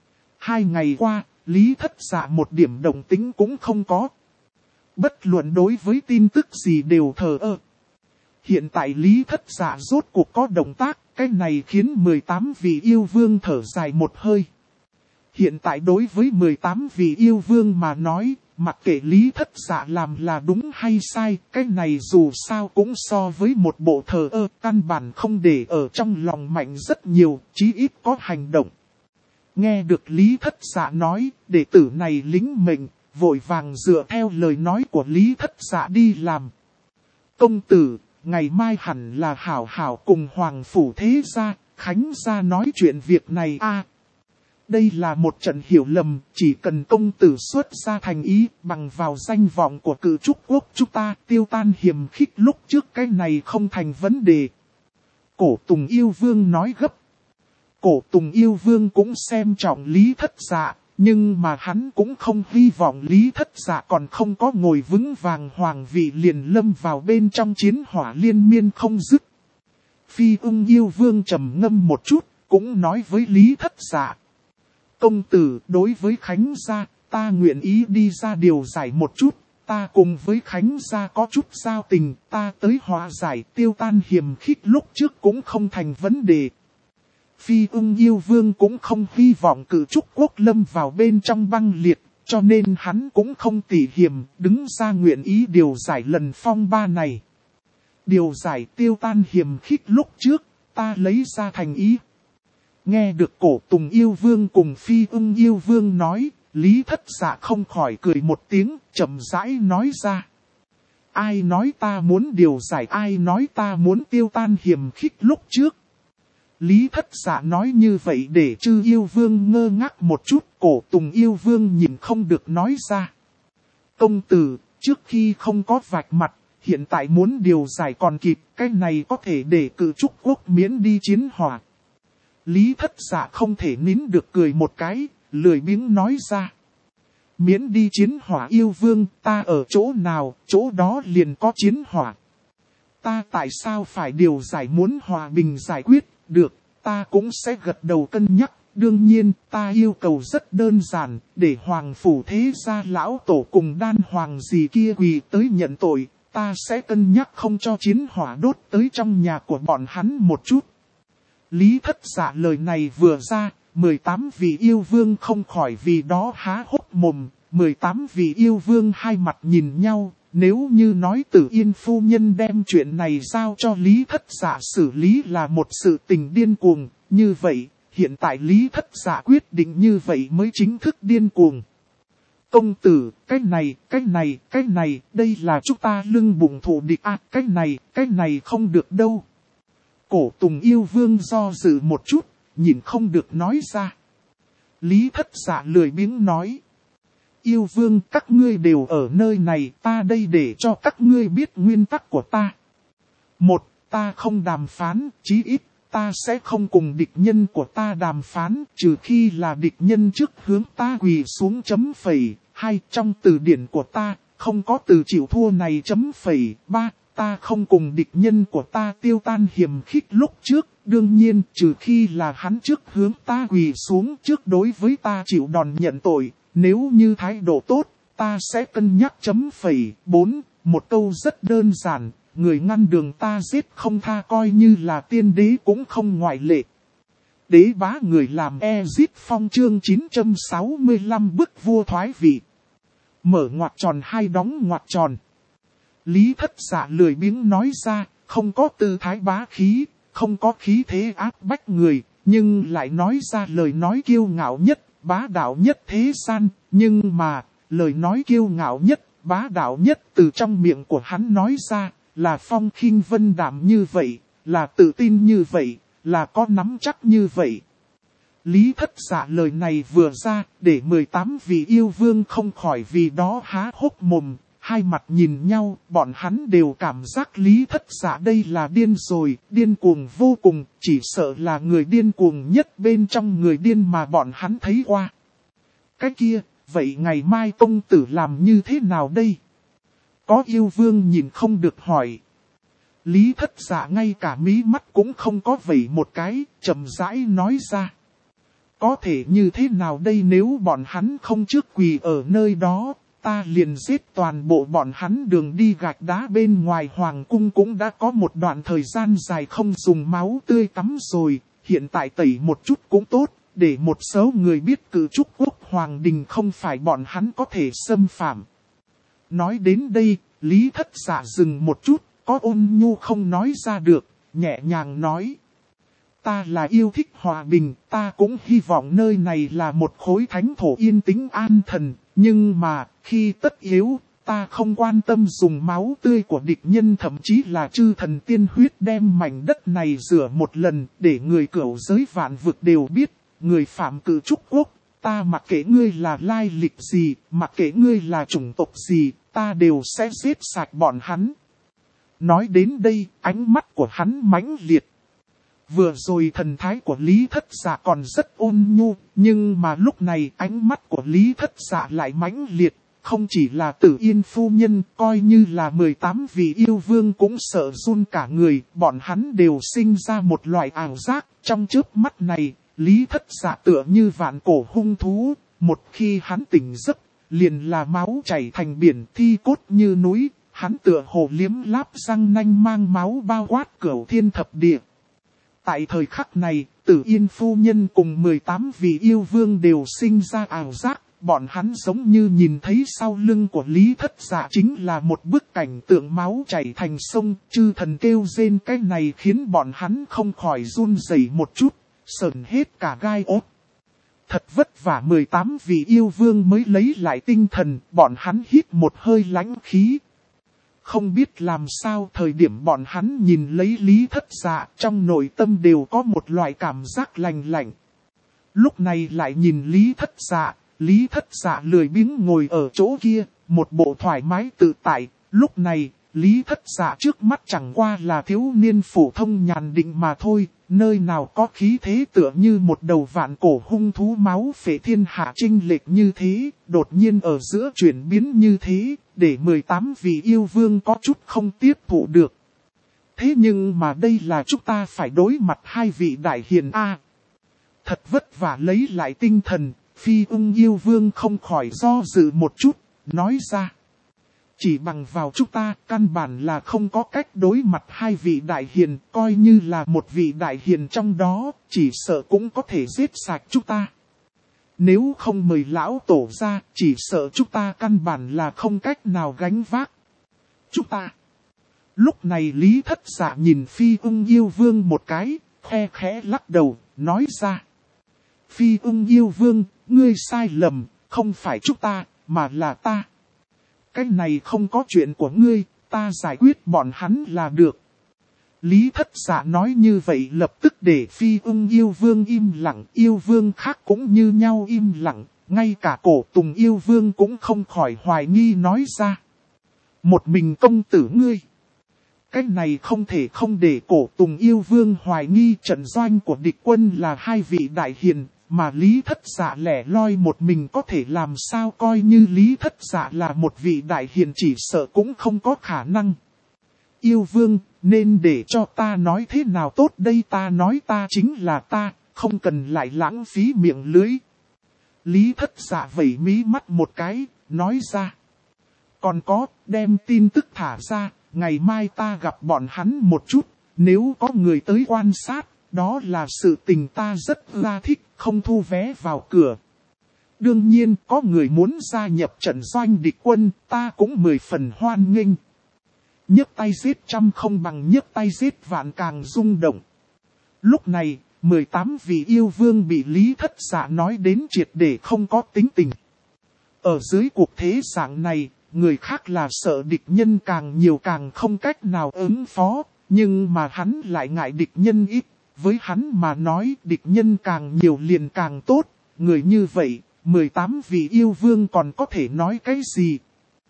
2 ngày qua, Lý Thất Dạ một điểm động tính cũng không có. Bất luận đối với tin tức gì đều thờ ơ. Hiện tại Lý Thất Dạ rốt cuộc có động tác, cái này khiến 18 vị yêu vương thở dài một hơi. Hiện tại đối với 18 vị yêu vương mà nói, mặc kệ Lý Thất Dạ làm là đúng hay sai, cái này dù sao cũng so với một bộ thờ ơ, căn bản không để ở trong lòng mạnh rất nhiều, chí ít có hành động. Nghe được Lý Thất Dạ nói, đệ tử này lính mệnh, vội vàng dựa theo lời nói của Lý Thất Dạ đi làm. Công tử, ngày mai hẳn là hảo hảo cùng Hoàng phủ thế gia, Khánh gia nói chuyện việc này a. Đây là một trận hiểu lầm, chỉ cần công tử xuất ra thành ý, bằng vào danh vọng của Cự Trúc quốc chúng ta tiêu tan hiềm khích lúc trước cái này không thành vấn đề. Cổ Tùng yêu vương nói gấp. Cổ Tùng yêu vương cũng xem trọng Lý Thất Dạ, nhưng mà hắn cũng không hy vọng Lý Thất Dạ còn không có ngồi vững vàng hoàng vị liền lâm vào bên trong chiến hỏa liên miên không dứt. Phi Ưng yêu vương trầm ngâm một chút, cũng nói với Lý Thất Dạ. Công tử, đối với Khánh gia, ta nguyện ý đi ra điều giải một chút, ta cùng với Khánh gia có chút giao tình, ta tới hòa giải tiêu tan hiềm khích lúc trước cũng không thành vấn đề. Phi Ưng yêu vương cũng không hy vọng cử trúc quốc lâm vào bên trong băng liệt, cho nên hắn cũng không tỉ hiềm, đứng ra nguyện ý điều giải lần phong ba này. Điều giải tiêu tan hiềm khích lúc trước, ta lấy ra thành ý. Nghe được Cổ Tùng yêu vương cùng Phi Ưng yêu vương nói, Lý Thất Dạ không khỏi cười một tiếng, chậm rãi nói ra. Ai nói ta muốn điều giải, ai nói ta muốn tiêu tan hiềm khích lúc trước. Lý Thất Dạ nói như vậy để Chư yêu vương ngơ ngác một chút, Cổ Tùng yêu vương nhìn không được nói ra. Công tử, trước khi không có vạch mặt, hiện tại muốn điều giải còn kịp, cái này có thể để cử trúc quốc miễn đi chiến hỏa. Lý Thất Dạ không thể nín được cười một cái, lười biếng nói ra. Miễn đi chiến hỏa yêu vương, ta ở chỗ nào, chỗ đó liền có chiến hỏa. Ta tại sao phải điều giải muốn hòa bình giải quyết, được, ta cũng sẽ gật đầu cân nhắc. Đương nhiên, ta yêu cầu rất đơn giản, để Hoàng Phủ Thế Gia lão tổ cùng Đan Hoàng gì kia quỳ tới nhận tội, ta sẽ cân nhắc không cho chiến hỏa đốt tới trong nhà của bọn hắn một chút. Lý Thất Dạ lời này vừa ra, 18 vị yêu vương không khỏi vì đó há hốc mồm, 18 vị yêu vương hai mặt nhìn nhau, nếu như nói Tử Yên phu nhân đem chuyện này giao cho Lý Thất Dạ xử lý là một sự tình điên cuồng, như vậy, hiện tại Lý Thất Dạ quyết định như vậy mới chính thức điên cuồng. Công tử, cái này, đây là chúng ta lưng bụng thù địch à, cái này không được đâu. Cổ Tùng yêu vương do dự một chút, nhìn không được nói ra. Lý Thất Dạ lười biếng nói. Yêu vương các ngươi đều ở nơi này, ta đây để cho các ngươi biết nguyên tắc của ta. Một, ta không đàm phán, chí ít, ta sẽ không cùng địch nhân của ta đàm phán, trừ khi là địch nhân trước hướng ta quỳ xuống chấm phẩy. Hai, trong từ điển của ta, không có từ chịu thua này chấm phẩy. Ba, ta không cùng địch nhân của ta tiêu tan hiềm khích lúc trước, đương nhiên trừ khi là hắn trước hướng ta quỳ xuống trước đối với ta chịu đòn nhận tội, nếu như thái độ tốt, ta sẽ cân nhắc chấm phẩy. 4. Một câu rất đơn giản, người ngăn đường ta giết không tha coi như là tiên đế cũng không ngoại lệ. Đế bá người làm giết phong chương 965 bức vua thoái vị. Mở ngoặc tròn hai đóng ngoặc tròn. Lý Thất Dạ lười biếng nói ra, không có tư thái bá khí, không có khí thế áp bách người, nhưng lại nói ra lời nói kiêu ngạo nhất, bá đạo nhất thế gian, nhưng mà, lời nói kiêu ngạo nhất, bá đạo nhất từ trong miệng của hắn nói ra, là phong khinh vân đạm như vậy, là tự tin như vậy, là có nắm chắc như vậy. Lý Thất Dạ lời này vừa ra, để 18 vị yêu vương không khỏi vì đó há hốc mồm, hai mặt nhìn nhau, bọn hắn đều cảm giác Lý Thất Dạ đây là điên rồi, điên cuồng vô cùng, chỉ sợ là người điên cuồng nhất bên trong người điên mà bọn hắn thấy qua. Cái kia, vậy ngày mai công tử làm như thế nào đây? Có yêu vương nhìn không được hỏi. Lý Thất Dạ ngay cả mí mắt cũng không có vẩy một cái, chậm rãi nói ra. Có thể như thế nào đây nếu bọn hắn không trước quỳ ở nơi đó, ta liền giết toàn bộ bọn hắn đường đi gạch đá bên ngoài hoàng cung cũng đã có một đoạn thời gian dài không dùng máu tươi tắm rồi, hiện tại tẩy một chút cũng tốt, để một số người biết cử trúc quốc hoàng đình không phải bọn hắn có thể xâm phạm. Nói đến đây, Lý Thất Dạ dừng một chút, có ôn nhu không nói ra được, nhẹ nhàng nói. Ta là yêu thích hòa bình, ta cũng hy vọng nơi này là một khối thánh thổ yên tĩnh an thần, nhưng mà, khi tất yếu, ta không quan tâm dùng máu tươi của địch nhân thậm chí là chư thần tiên huyết đem mảnh đất này rửa một lần, để người cửu giới vạn vực đều biết, người phạm cử trúc quốc, ta mặc kệ ngươi là lai lịch gì, mặc kệ ngươi là chủng tộc gì, ta đều sẽ giết sạch bọn hắn. Nói đến đây, ánh mắt của hắn mãnh liệt. Vừa rồi thần thái của Lý Thất Dạ còn rất ôn nhu, nhưng mà lúc này ánh mắt của Lý Thất Dạ lại mãnh liệt, không chỉ là Tử Yên phu nhân, coi như là 18 vị yêu vương cũng sợ run cả người, bọn hắn đều sinh ra một loại ảo giác, trong chớp mắt này, Lý Thất Dạ tựa như vạn cổ hung thú, một khi hắn tỉnh giấc, liền là máu chảy thành biển, thi cốt như núi, hắn tựa hồ liếm láp răng nanh mang máu bao quát cửu thiên thập địa. Tại thời khắc này, Tử Yên phu nhân cùng 18 vị yêu vương đều sinh ra ảo giác, bọn hắn giống như nhìn thấy sau lưng của Lý Thất Dạ chính là một bức cảnh tượng máu chảy thành sông, chư thần kêu rên. Cái này khiến bọn hắn không khỏi run rẩy một chút, sởn hết cả gai ốt. Thật vất vả 18 vị yêu vương mới lấy lại tinh thần, bọn hắn hít một hơi lãnh khí. Không biết làm sao thời điểm bọn hắn nhìn lấy Lý Thất Dạ, trong nội tâm đều có một loại cảm giác lạnh lạnh. Lúc này lại nhìn Lý Thất Dạ lười biếng ngồi ở chỗ kia, một bộ thoải mái tự tại. Lúc này, Lý Thất Dạ trước mắt chẳng qua là thiếu niên phổ thông nhàn định mà thôi, nơi nào có khí thế tựa như một đầu vạn cổ hung thú máu phệ thiên hạ chênh lệch như thế, đột nhiên ở giữa chuyển biến như thế, để 18 vị yêu vương có chút không tiếp thụ được. Thế nhưng mà đây là chúng ta phải đối mặt hai vị đại hiền A. Thật vất vả lấy lại tinh thần, Phi Ưng yêu vương không khỏi do dự một chút, nói ra. Chỉ bằng vào chúng ta, căn bản là không có cách đối mặt hai vị đại hiền, coi như là một vị đại hiền trong đó, chỉ sợ cũng có thể giết sạch chúng ta. Nếu không mời lão tổ ra, chỉ sợ chúng ta căn bản là không cách nào gánh vác. Chúng ta. Lúc này Lý Thất Dạ nhìn Phi Ưng yêu vương một cái, khe khẽ lắc đầu, nói ra. Phi Ưng yêu vương, ngươi sai lầm, không phải chúng ta, mà là ta. Cái này không có chuyện của ngươi, ta giải quyết bọn hắn là được. Lý Thất Dạ nói như vậy lập tức để Phi Ưng yêu vương im lặng, yêu vương khác cũng như nhau im lặng, ngay cả Cổ Tùng yêu vương cũng không khỏi hoài nghi nói ra. Một mình công tử ngươi. Cái này không thể không để Cổ Tùng yêu vương hoài nghi trận doanh của địch quân là hai vị đại hiền, mà Lý Thất Dạ lẻ loi một mình có thể làm sao, coi như Lý Thất Dạ là một vị đại hiền chỉ sợ cũng không có khả năng. Yêu vương, nên để cho ta nói thế nào tốt đây, ta nói ta chính là ta, không cần lại lãng phí miệng lưới. Lý Thất Dạ vẩy mí mắt một cái, nói ra. Còn có, đem tin tức thả ra, ngày mai ta gặp bọn hắn một chút, nếu có người tới quan sát, đó là sự tình ta rất là thích, không thu vé vào cửa. Đương nhiên, có người muốn gia nhập trận doanh địch quân, ta cũng 10 phần hoan nghênh. Nhấc tay giết trăm không bằng nhấc tay giết vạn càng rung động. Lúc này, 18 vị yêu vương bị Lý Thất Dạ nói đến triệt để không có tính tình. Ở dưới cuộc thế dạng này, người khác là sợ địch nhân càng nhiều càng không cách nào ứng phó, nhưng mà hắn lại ngại địch nhân ít. Với hắn mà nói địch nhân càng nhiều liền càng tốt, người như vậy, 18 vị yêu vương còn có thể nói cái gì?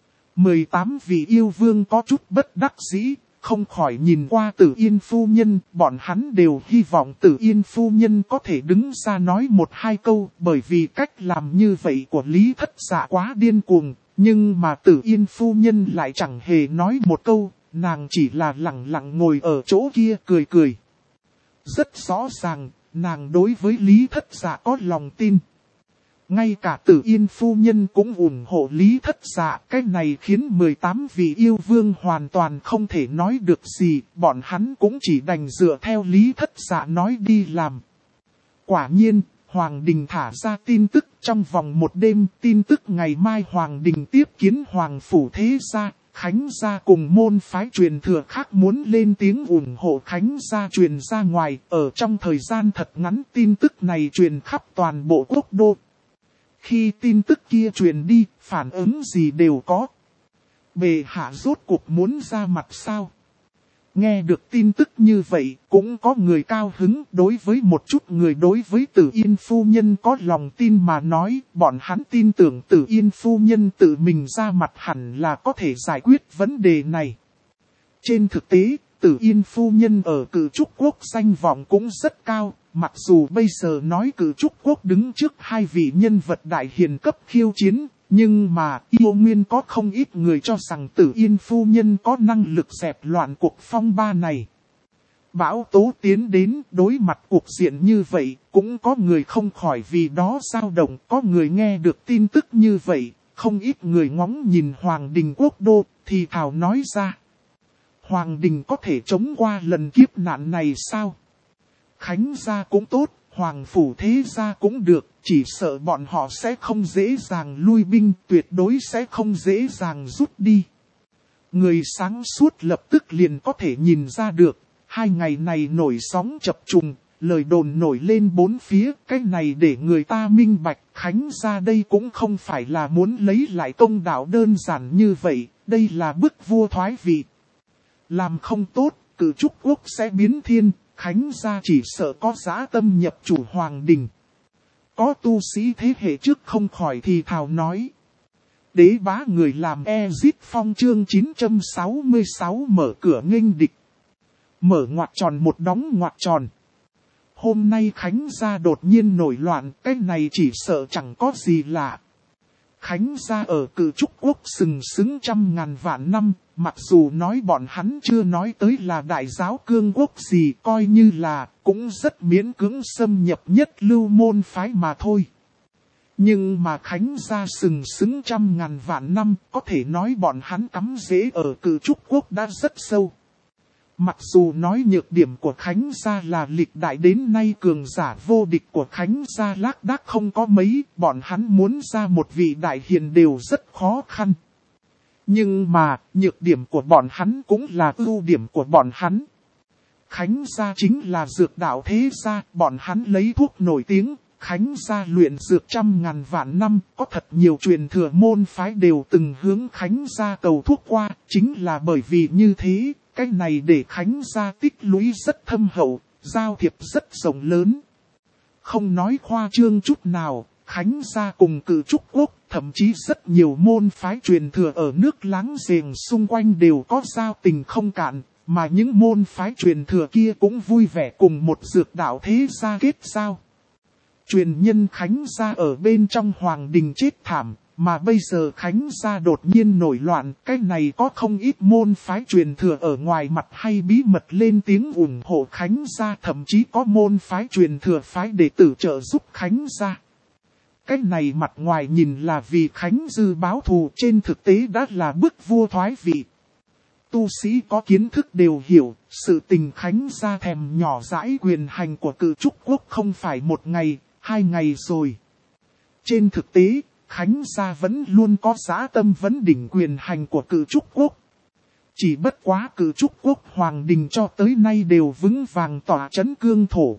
18 vị yêu vương có chút bất đắc dĩ, không khỏi nhìn qua Tử Yên phu nhân, bọn hắn đều hy vọng Tử Yên phu nhân có thể đứng ra nói một hai câu, bởi vì cách làm như vậy của Lý Thất Dạ quá điên cuồng, nhưng mà Tử Yên phu nhân lại chẳng hề nói một câu, nàng chỉ là lặng lặng ngồi ở chỗ kia cười cười. Rất rõ ràng, nàng đối với Lý Thất Dạ có lòng tin. Ngay cả Tử Yên phu nhân cũng ủng hộ Lý Thất Dạ, cái này khiến 18 vị yêu vương hoàn toàn không thể nói được gì, bọn hắn cũng chỉ đành dựa theo Lý Thất Dạ nói đi làm. Quả nhiên, Hoàng Đình thả ra tin tức trong vòng một đêm, tin tức ngày mai Hoàng Đình tiếp kiến Hoàng Phủ Thế Gia. Khánh gia cùng môn phái truyền thừa khác muốn lên tiếng ủng hộ Khánh gia truyền ra ngoài, ở trong thời gian thật ngắn tin tức này truyền khắp toàn bộ quốc đô. Khi tin tức kia truyền đi, phản ứng gì đều có. Bệ hạ rốt cuộc muốn ra mặt sao? Nghe được tin tức như vậy, cũng có người cao hứng, đối với một chút người đối với Tử Yên phu nhân có lòng tin mà nói, bọn hắn tin tưởng Tử Yên phu nhân tự mình ra mặt hẳn là có thể giải quyết vấn đề này. Trên thực tế, Tử Yên phu nhân ở Cử Trúc Quốc danh vọng cũng rất cao, mặc dù bây giờ nói Cử Trúc Quốc đứng trước hai vị nhân vật đại hiền cấp khiêu chiến. Nhưng mà, yêu nguyên có không ít người cho rằng Tử Yên phu nhân có năng lực dẹp loạn cuộc phong ba này. Bão tố tiến đến, đối mặt cuộc diện như vậy, cũng có người không khỏi vì đó dao động, có người nghe được tin tức như vậy, không ít người ngóng nhìn Hoàng Đình quốc đô, thì thảo nói ra. Hoàng Đình có thể chống qua lần kiếp nạn này sao? Khánh gia cũng tốt, Hoàng phủ thế gia cũng được, chỉ sợ bọn họ sẽ không dễ dàng lui binh, tuyệt đối sẽ không dễ dàng rút đi. Người sáng suốt lập tức liền có thể nhìn ra được, 2 ngày này nổi sóng chập trùng, lời đồn nổi lên 4 phía, cái này để người ta minh bạch, Khánh gia đây cũng không phải là muốn lấy lại công đạo đơn giản như vậy, đây là bức vua thoái vị. Làm không tốt, Cử Trúc quốc sẽ biến thiên, Khánh gia chỉ sợ có dã tâm nhập chủ Hoàng Đình. Có tu sĩ thế hệ trước không khỏi thì thào nói. Đế bá người làm Ezit Phong chương 966 mở cửa nghênh địch. Mở ngoặc tròn một đóng ngoặc tròn. Hôm nay Khánh gia đột nhiên nổi loạn, cái này chỉ sợ chẳng có gì lạ. Khánh gia ở Cử Trúc quốc sừng sững trăm ngàn vạn năm, mặc dù nói bọn hắn chưa nói tới là đại giáo cương quốc gì, coi như là cũng rất miễn cưỡng xâm nhập nhất lưu môn phái mà thôi. Nhưng mà Khánh gia sừng sững trăm ngàn vạn năm, có thể nói bọn hắn cắm rễ ở Cử Trúc quốc đã rất sâu. Mặc dù nói nhược điểm của Khánh gia là lịch đại đến nay cường giả vô địch của Khánh gia lác đác không có mấy, bọn hắn muốn ra một vị đại hiền đều rất khó khăn. Nhưng mà, nhược điểm của bọn hắn cũng là ưu điểm của bọn hắn. Khánh gia chính là dược đạo thế gia, bọn hắn lấy thuốc nổi tiếng. Khánh gia luyện dược trăm ngàn vạn năm, có thật nhiều truyền thừa môn phái đều từng hướng Khánh gia cầu thuốc qua, chính là bởi vì như thế, cái này để Khánh gia tích lũy rất thâm hậu, giao thiệp rất rộng lớn. Không nói khoa trương chút nào, Khánh gia cùng Cử Trúc quốc, thậm chí rất nhiều môn phái truyền thừa ở nước láng giềng xung quanh đều có giao tình không cạn, mà những môn phái truyền thừa kia cũng vui vẻ cùng một dược đạo thế gia kết giao. Truyền nhân Khánh gia ở bên trong Hoàng Đình chết thảm, mà bây giờ Khánh gia đột nhiên nổi loạn, cái này có không ít môn phái truyền thừa ở ngoài mặt hay bí mật lên tiếng ủng hộ Khánh gia, thậm chí có môn phái truyền thừa phái đệ tử trợ giúp Khánh gia. Cái này mặt ngoài nhìn là vì Khánh dư báo thù, trên thực tế đã là bức vua thoái vị. Tu sĩ có kiến thức đều hiểu, sự tình Khánh gia thèm nhỏ dãi quyền hành của Cử Trúc quốc không phải 1 ngày, 2 ngày rồi. Trên thực tế, Khánh gia vẫn luôn có dã tâm vấn đỉnh quyền hành của Cử Trúc quốc. Chỉ bất quá Cử Trúc quốc Hoàng Đình cho tới nay đều vững vàng tỏa trấn cương thổ.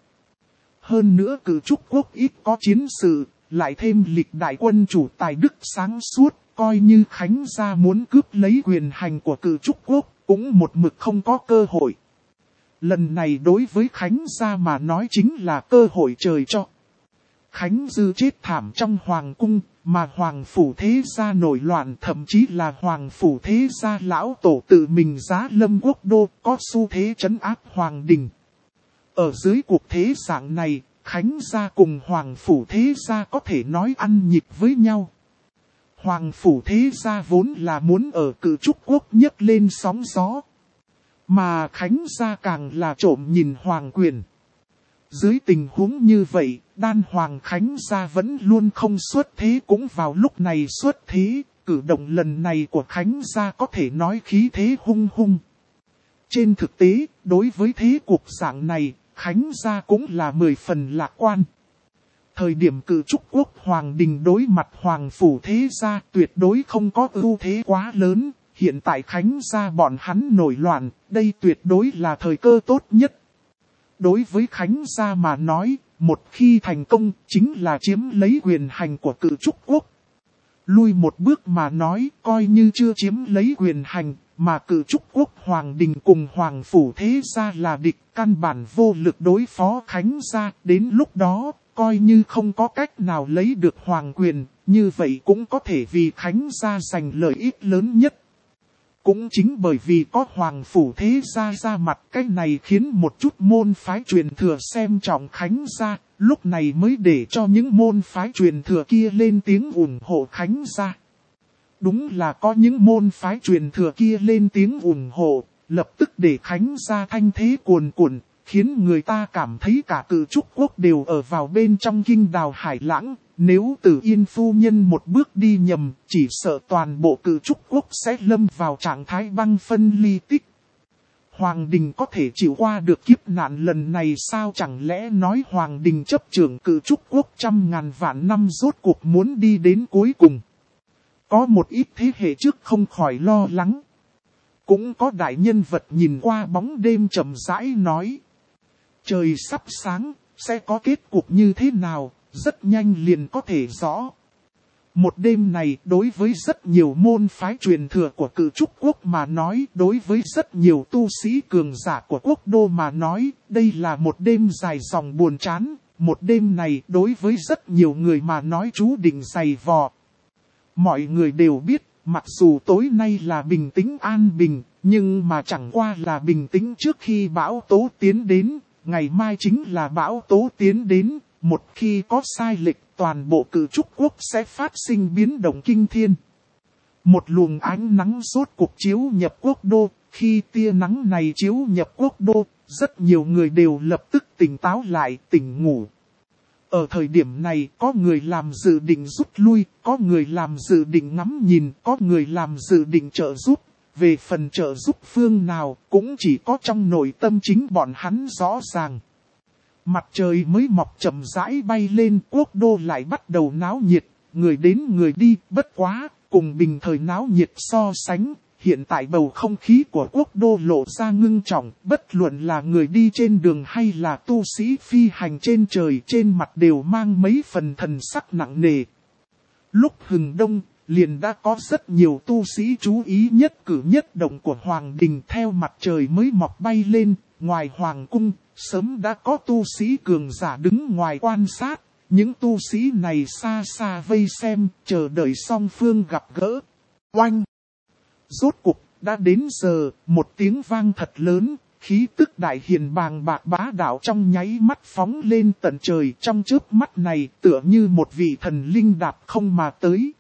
Hơn nữa Cử Trúc quốc ít có chiến sự, lại thêm lịch đại quân chủ tài đức sáng suốt, coi như Khánh gia muốn cướp lấy quyền hành của Cử Trúc quốc, cũng một mực không có cơ hội. Lần này đối với Khánh gia mà nói chính là cơ hội trời cho. Khánh dư chết thảm trong hoàng cung, mà hoàng phủ thế gia nổi loạn, thậm chí là hoàng phủ thế gia lão tổ tự mình giá lâm quốc đô, có xu thế trấn áp Hoàng Đình. Ở dưới cuộc thế dạng này, Khánh gia cùng hoàng phủ thế gia có thể nói ăn nhịp với nhau. Hoàng phủ thế gia vốn là muốn ở Cử Trúc quốc nhấc lên sóng gió, mà Khánh gia càng là trộm nhìn hoàng quyền. Dưới tình huống như vậy, Đan Hoàng Khánh gia vẫn luôn không xuất thế, cũng vào lúc này xuất thế, cử động lần này của Khánh gia có thể nói khí thế hung hung. Trên thực tế, đối với thế cuộc dạng này, Khánh gia cũng là 10 phần lạc quan. Thời điểm Cử Trúc quốc Hoàng Đình đối mặt Hoàng phủ thế gia tuyệt đối không có ưu thế quá lớn, hiện tại Khánh gia bọn hắn nổi loạn, đây tuyệt đối là thời cơ tốt nhất. Đối với Khánh gia mà nói, một khi thành công chính là chiếm lấy quyền hành của Cử Trúc quốc. Lui một bước mà nói, coi như chưa chiếm lấy quyền hành, mà Cử Trúc quốc Hoàng Đình cùng Hoàng phủ thế gia là địch, căn bản vô lực đối phó Khánh gia. Đến lúc đó, coi như không có cách nào lấy được hoàng quyền, như vậy cũng có thể vì Khánh gia giành lợi ích lớn nhất. Cũng chính bởi vì có hoàng phủ thế gia ra mặt, cái này khiến một chút môn phái truyền thừa xem trọng Khánh gia, lúc này mới để cho những môn phái truyền thừa kia lên tiếng ủng hộ Khánh gia. Đúng là có những môn phái truyền thừa kia lên tiếng ủng hộ, lập tức để Khánh gia thanh thế cuồn cuộn, khiến người ta cảm thấy cả Cự Trúc Quốc đều ở vào bên trong kinh đào hải lãng. Nếu Tử Yên phu nhân một bước đi nhầm, chỉ sợ toàn bộ Cự Trúc Quốc sẽ lâm vào trạng thái băng phân ly tích. Hoàng đình có thể chịu qua được kiếp nạn lần này sao, chẳng lẽ nói Hoàng đình chấp trưởng Cự Trúc Quốc trăm ngàn vạn năm rốt cuộc muốn đi đến cuối cùng. Có một ít thế hệ trước không khỏi lo lắng. Cũng có đại nhân vật nhìn qua bóng đêm chậm rãi nói. Trời sắp sáng, sẽ có kết cục như thế nào, rất nhanh liền có thể rõ. Một đêm này đối với rất nhiều môn phái truyền thừa của Cự Trúc Quốc mà nói, đối với rất nhiều tu sĩ cường giả của quốc đô mà nói, đây là một đêm dài dòng buồn chán. Một đêm này đối với rất nhiều người mà nói chú định dày vò. Mọi người đều biết, mặc dù tối nay là bình tĩnh an bình, nhưng mà chẳng qua là bình tĩnh trước khi bão tố tiến đến, ngày mai chính là bão tố tiến đến, một khi có sai lệch toàn bộ Cự Trúc Quốc sẽ phát sinh biến động kinh thiên. Một luồng ánh nắng rốt cuộc chiếu nhập quốc đô, khi tia nắng này chiếu nhập quốc đô, rất nhiều người đều lập tức tỉnh táo lại, tỉnh ngủ. Ở thời điểm này, có người làm dự định rút lui, có người làm dự định ngắm nhìn, có người làm dự định trợ giúp. Về phần trợ giúp phương nào, cũng chỉ có trong nội tâm chính bọn hắn rõ ràng. Mặt trời mới mọc chậm rãi bay lên, quốc đô lại bắt đầu náo nhiệt, người đến người đi, bất quá, cùng bình thời náo nhiệt so sánh. Hiện tại bầu không khí của quốc đô lộ ra ngưng trọng, bất luận là người đi trên đường hay là tu sĩ phi hành trên trời, trên mặt đều mang mấy phần thần sắc nặng nề. Lúc hừng đông, liền đã có rất nhiều tu sĩ chú ý nhất cử nhất động của Hoàng đình. Theo mặt trời mới mọc bay lên, ngoài Hoàng cung, sớm đã có tu sĩ cường giả đứng ngoài quan sát. Những tu sĩ này xa xa vây xem, chờ đợi song phương gặp gỡ. Oanh! Rốt cuộc, đã đến giờ, một tiếng vang thật lớn, khí tức đại hiền bàng bạc bá đạo trong nháy mắt phóng lên tận trời, trong chớp mắt này tựa như một vị thần linh đạp không mà tới.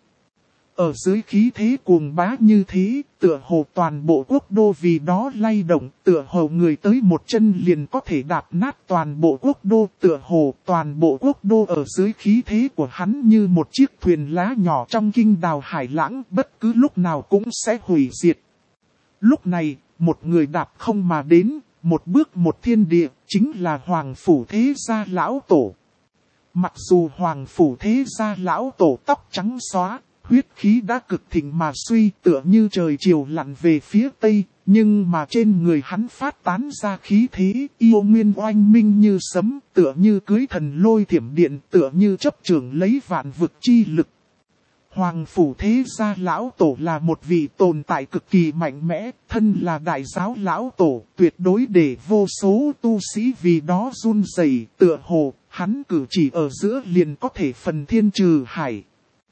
Ở dưới khí thế cuồng bá như thế, tựa hồ toàn bộ quốc đô vì đó lay động, tựa hồ người tới một chân liền có thể đạp nát toàn bộ quốc đô, tựa hồ toàn bộ quốc đô ở dưới khí thế của hắn như một chiếc thuyền lá nhỏ trong kinh đào hải lãng, bất cứ lúc nào cũng sẽ hủy diệt. Lúc này, một người đạp không mà đến, một bước một thiên địa, chính là Hoàng Phủ Thế Gia Lão Tổ. Mặc dù Hoàng Phủ Thế Gia Lão Tổ tóc trắng xóa, huyết khí đã cực thịnh mà suy, tựa như trời chiều lặn về phía tây, nhưng mà trên người hắn phát tán ra khí thế, yêu nguyên oanh minh như sấm, tựa như cưới thần lôi thiểm điện, tựa như chấp trưởng lấy vạn vực chi lực. Hoàng Phủ Thế Gia Lão Tổ là một vị tồn tại cực kỳ mạnh mẽ, thân là đại giáo Lão Tổ, tuyệt đối để vô số tu sĩ vì đó run rẩy, tựa hồ, hắn cử chỉ ở giữa liền có thể phần thiên trừ hải.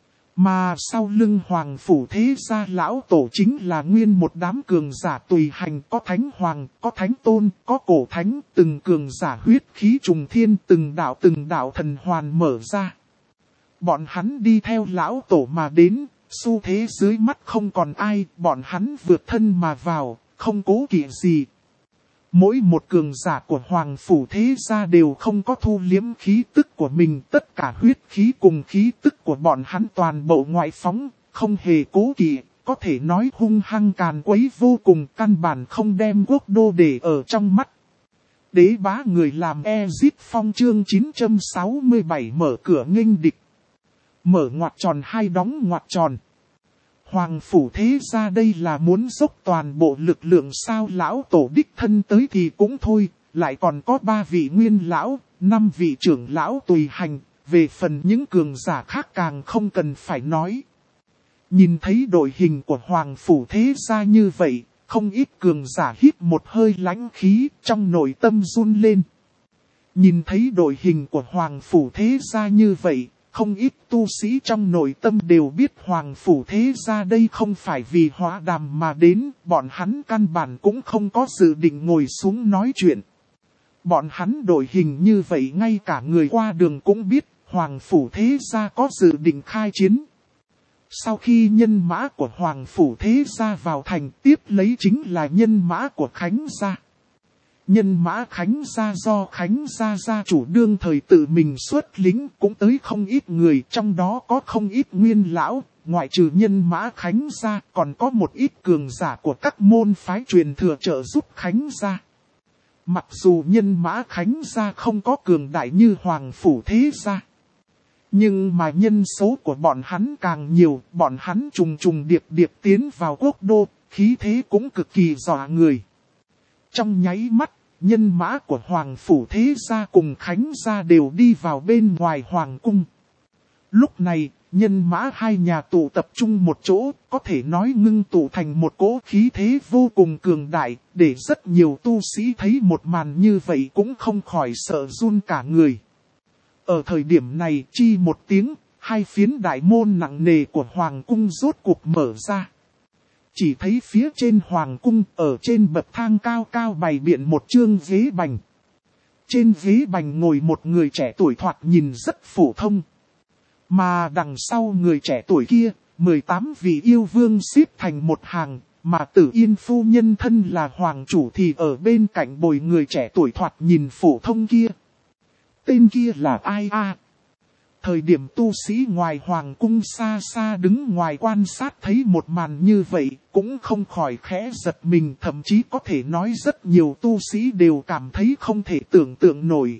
Mà sau lưng Hoàng Phủ Thế Gia Lão Tổ chính là nguyên một đám cường giả tùy hành, có thánh hoàng, có thánh tôn, có cổ thánh, từng cường giả huyết khí trùng thiên, từng đạo thần hoàn mở ra. Bọn hắn đi theo Lão Tổ mà đến, xu thế dưới mắt không còn ai, bọn hắn vượt thân mà vào, không cố kỵ gì. Mỗi một cường giả của Hoàng Phủ Thế Gia đều không có thu liếm khí tức của mình, tất cả huyết khí cùng khí tức của bọn hắn toàn bộ ngoại phóng, không hề cố kỵ, có thể nói hung hăng càn quấy vô cùng, căn bản không đem quốc đô để ở trong mắt. Đế bá người làm Ezit Phong chương 967 mở cửa nghênh địch. Mở ngoặc tròn hai đóng ngoặc tròn. Hoàng Phủ Thế Gia đây là muốn dốc toàn bộ lực lượng sao, Lão Tổ đích thân tới thì cũng thôi, lại còn có 3 vị nguyên lão, 5 vị trưởng lão tùy hành, về phần những cường giả khác càng không cần phải nói. Nhìn thấy đội hình của Hoàng Phủ Thế Gia như vậy, không ít cường giả hít một hơi lãnh khí, trong nội tâm run lên. Nhìn thấy đội hình của Hoàng Phủ Thế Gia như vậy, không ít tu sĩ trong nội tâm đều biết Hoàng Phủ Thế Gia đây không phải vì hóa đàm mà đến, bọn hắn căn bản cũng không có dự định ngồi xuống nói chuyện. Bọn hắn đội hình như vậy ngay cả người qua đường cũng biết, Hoàng Phủ Thế Gia có dự định khai chiến. Sau khi nhân mã của Hoàng Phủ Thế Gia vào thành, tiếp lấy chính là nhân mã của Khánh Gia. Nhân mã Khánh gia do Khánh gia gia chủ đương thời tự mình xuất lính cũng tới không ít người, trong đó có không ít nguyên lão, ngoại trừ nhân mã Khánh gia còn có một ít cường giả của các môn phái truyền thừa trợ giúp Khánh gia. Mặc dù nhân mã Khánh gia không có cường đại như Hoàng Phủ Thế gia, nhưng mà nhân số của bọn hắn càng nhiều, bọn hắn trùng trùng điệp điệp tiến vào quốc đô, khí thế cũng cực kỳ dọa người. Trong nháy mắt, nhân mã của Hoàng Phủ Thế gia cùng Khánh gia đều đi vào bên ngoài Hoàng cung. Lúc này, nhân mã hai nhà tụ tập trung một chỗ, có thể nói ngưng tụ thành một cỗ khí thế vô cùng cường đại, để rất nhiều tu sĩ thấy một màn như vậy cũng không khỏi sợ run cả người. Ở thời điểm này, chi một tiếng, hai phiến đại môn nặng nề của Hoàng cung rốt cuộc mở ra. Chỉ thấy phía trên Hoàng cung, ở trên bậc thang cao cao bày biện một chương ghế bành. Trên ghế bành ngồi một người trẻ tuổi thoạt nhìn rất phổ thông. Mà đằng sau người trẻ tuổi kia, 18 vị yêu vương xếp thành một hàng, mà Tử Yên phu nhân thân là hoàng chủ thì ở bên cạnh bồi người trẻ tuổi thoạt nhìn phổ thông kia. Tên kia là ai a? Thời điểm tu sĩ ngoài hoàng cung xa xa đứng ngoài quan sát thấy một màn như vậy, cũng không khỏi khẽ giật mình, thậm chí có thể nói rất nhiều tu sĩ đều cảm thấy không thể tưởng tượng nổi.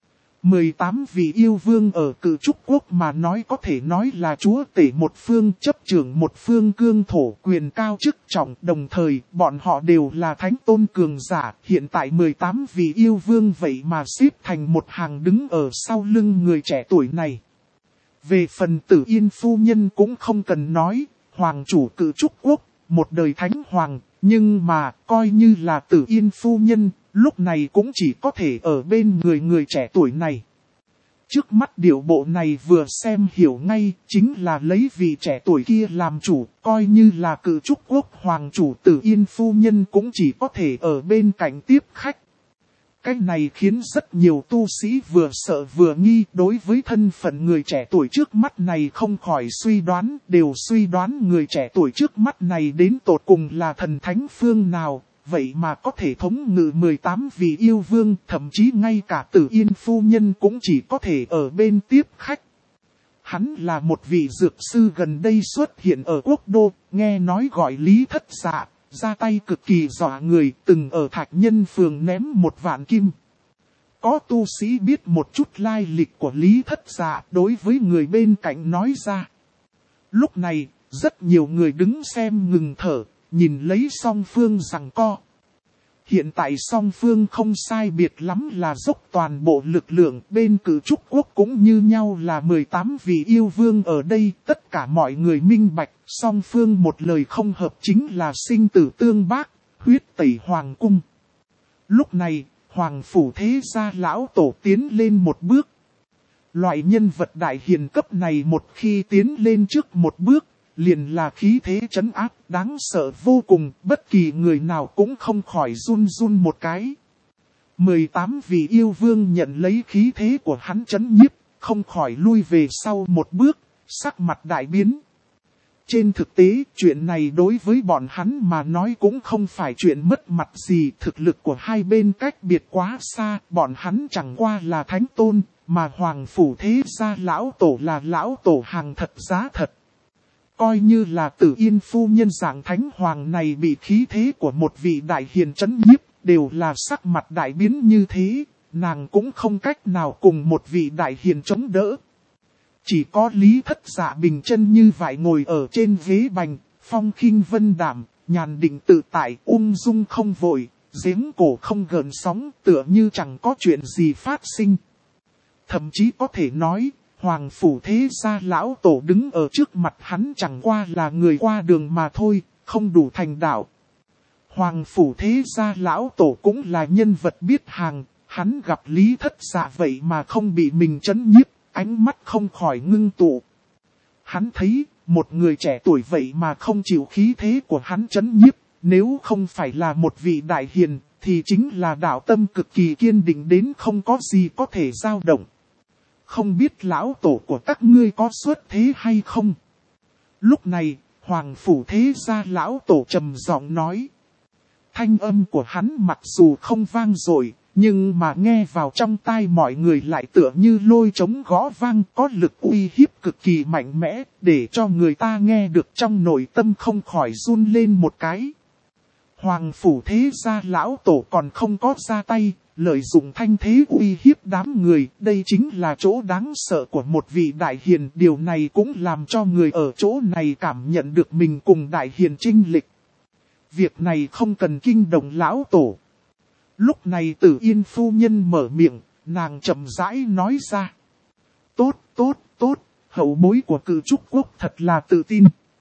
18 vị yêu vương ở Cự Trúc Quốc mà nói có thể nói là chúa tể một phương, chấp trưởng một phương cương thổ, quyền cao chức trọng, đồng thời bọn họ đều là thánh tôn cường giả. Hiện tại 18 vị yêu vương vậy mà xếp thành một hàng đứng ở sau lưng người trẻ tuổi này. Về phần Tử Yên phu nhân cũng không cần nói, hoàng chủ Cự Trúc Quốc, một đời thánh hoàng, nhưng mà coi như là Tử Yên phu nhân, lúc này cũng chỉ có thể ở bên người trẻ tuổi này. Trước mắt điệu bộ này vừa xem hiểu ngay, chính là lấy vị trẻ tuổi kia làm chủ, coi như là Cự Trúc Quốc hoàng chủ Tử Yên phu nhân cũng chỉ có thể ở bên cạnh tiếp khách. Cái này khiến rất nhiều tu sĩ vừa sợ vừa nghi, đối với thân phận người trẻ tuổi trước mắt này không khỏi đều suy đoán người trẻ tuổi trước mắt này đến tột cùng là thần thánh phương nào, vậy mà có thể thống ngự 18 vị yêu vương, thậm chí ngay cả Tử Yên phu nhân cũng chỉ có thể ở bên tiếp khách. Hắn là một vị dược sư gần đây xuất hiện ở quốc đô, nghe nói gọi Lý Thất Dạ. Ra tay cực kỳ dọa người, từng ở Thạch Nhân phường ném 1 vạn kim. Có tu sĩ biết một chút lai lịch của Lý Thất Dạ đối với người bên cạnh nói ra. Lúc này, rất nhiều người đứng xem ngừng thở, nhìn lấy song phương giằng co. Hiện tại song phương không sai biệt lắm là dốc toàn bộ lực lượng, bên Cự Trúc Quốc cũng như nhau là 18 vị yêu vương ở đây, tất cả mọi người minh bạch, song phương một lời không hợp chính là sinh tử tương bác, huyết tẩy hoàng cung. Lúc này, Hoàng Phủ Thế gia lão tổ tiến lên một bước. Loại nhân vật đại hiền cấp này một khi tiến lên trước một bước, liền là khí thế trấn áp, đáng sợ vô cùng, bất kỳ người nào cũng không khỏi run run một cái. 18 vị yêu vương nhận lấy khí thế của hắn trấn nhiếp, không khỏi lui về sau một bước, sắc mặt đại biến. Trên thực tế, chuyện này đối với bọn hắn mà nói cũng không phải chuyện mất mặt gì, thực lực của hai bên cách biệt quá xa, bọn hắn chẳng qua là thánh tôn, mà Hoàng Phủ Thế gia lão tổ là lão tổ hàng thật giá thật. Coi như là Tử Yên phu nhân dạng thánh hoàng này bị khí thế của một vị đại hiền trấn nhiếp, đều là sắc mặt đại biến như thế, nàng cũng không cách nào cùng một vị đại hiền chống đỡ. Chỉ có Lý Thất Dạ bình chân như vậy ngồi ở trên ghế bành, phong khinh vân đảm, nhàn định tự tại, ung dung không vội, giếng cổ không gợn sóng, tựa như chẳng có chuyện gì phát sinh. Thậm chí có thể nói, Hoàng Phủ Thế gia lão tổ đứng ở trước mặt hắn chẳng qua là người qua đường mà thôi, không đủ thành đạo. Hoàng Phủ Thế gia lão tổ cũng là nhân vật biết hàng, hắn gặp Lý Thất Dạ vậy mà không bị mình trấn nhiếp, ánh mắt không khỏi ngưng tụ. Hắn thấy, một người trẻ tuổi vậy mà không chịu khí thế của hắn trấn nhiếp, nếu không phải là một vị đại hiền, thì chính là đạo tâm cực kỳ kiên định đến không có gì có thể dao động. Không biết lão tổ của các ngươi có xuất thế hay không? Lúc này, Hoàng Phủ Thế gia lão tổ trầm giọng nói. Thanh âm của hắn mặc dù không vang dội, nhưng mà nghe vào trong tai mọi người lại tựa như lôi trống gõ vang, có lực uy hiếp cực kỳ mạnh mẽ, để cho người ta nghe được trong nội tâm không khỏi run lên một cái. Hoàng phủ thế gia lão tổ còn không có ra tay, lợi dụng thanh thế uy hiếp đám người, đây chính là chỗ đáng sợ của một vị đại hiền, điều này cũng làm cho người ở chỗ này cảm nhận được mình cùng đại hiền chênh lệch. Việc này không cần kinh động lão tổ. Lúc này Tử Yên phu nhân mở miệng, nàng chậm rãi nói ra. Tốt, hậu bối của Cự Trúc Quốc thật là tự tin.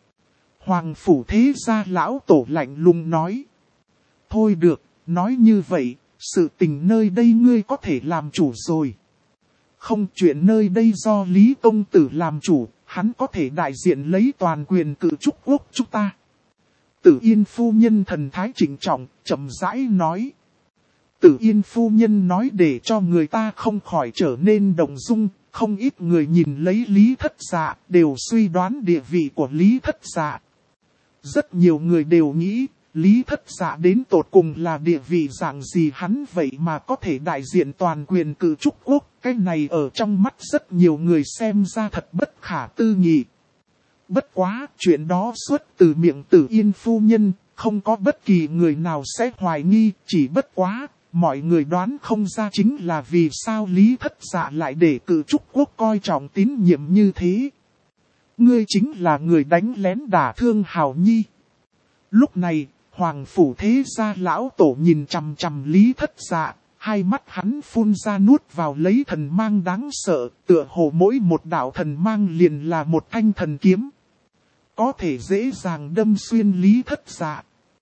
Hoàng phủ thế gia lão tổ lạnh lùng nói. Thôi được, nói như vậy, sự tình nơi đây ngươi có thể làm chủ rồi. Không, chuyện nơi đây do Lý Công Tử làm chủ, hắn có thể đại diện lấy toàn quyền Cự Trúc Quốc chúng ta. Tử Yên phu nhân thần thái trịnh trọng, chậm rãi nói. Tử Yên phu nhân nói để cho người ta không khỏi trở nên động dung, không ít người nhìn lấy Lý Thất Dạ, đều suy đoán địa vị của Lý Thất Dạ. Rất nhiều người đều nghĩ, Lý Thất Dạ đến tột cùng là địa vị dạng gì hắn vậy mà có thể đại diện toàn quyền Cự Trúc Quốc, cái này ở trong mắt rất nhiều người xem ra thật bất khả tư nghị. Bất quá, chuyện đó xuất từ miệng Tử Yên phu nhân, không có bất kỳ người nào sẽ hoài nghi, chỉ bất quá, mọi người đoán không ra chính là vì sao Lý Thất Dạ lại để Cự Trúc Quốc coi trọng tín nhiệm như thế. Ngươi chính là người đánh lén đả thương Hào Nhi. Lúc này, Hoàng phủ thế gia lão tổ nhìn chằm chằm Lý Thất Dạ, hai mắt hắn phun ra nuốt vào lấy thần mang đáng sợ, tựa hồ mỗi một đạo thần mang liền là một thanh thần kiếm. Có thể dễ dàng đâm xuyên Lý Thất Dạ.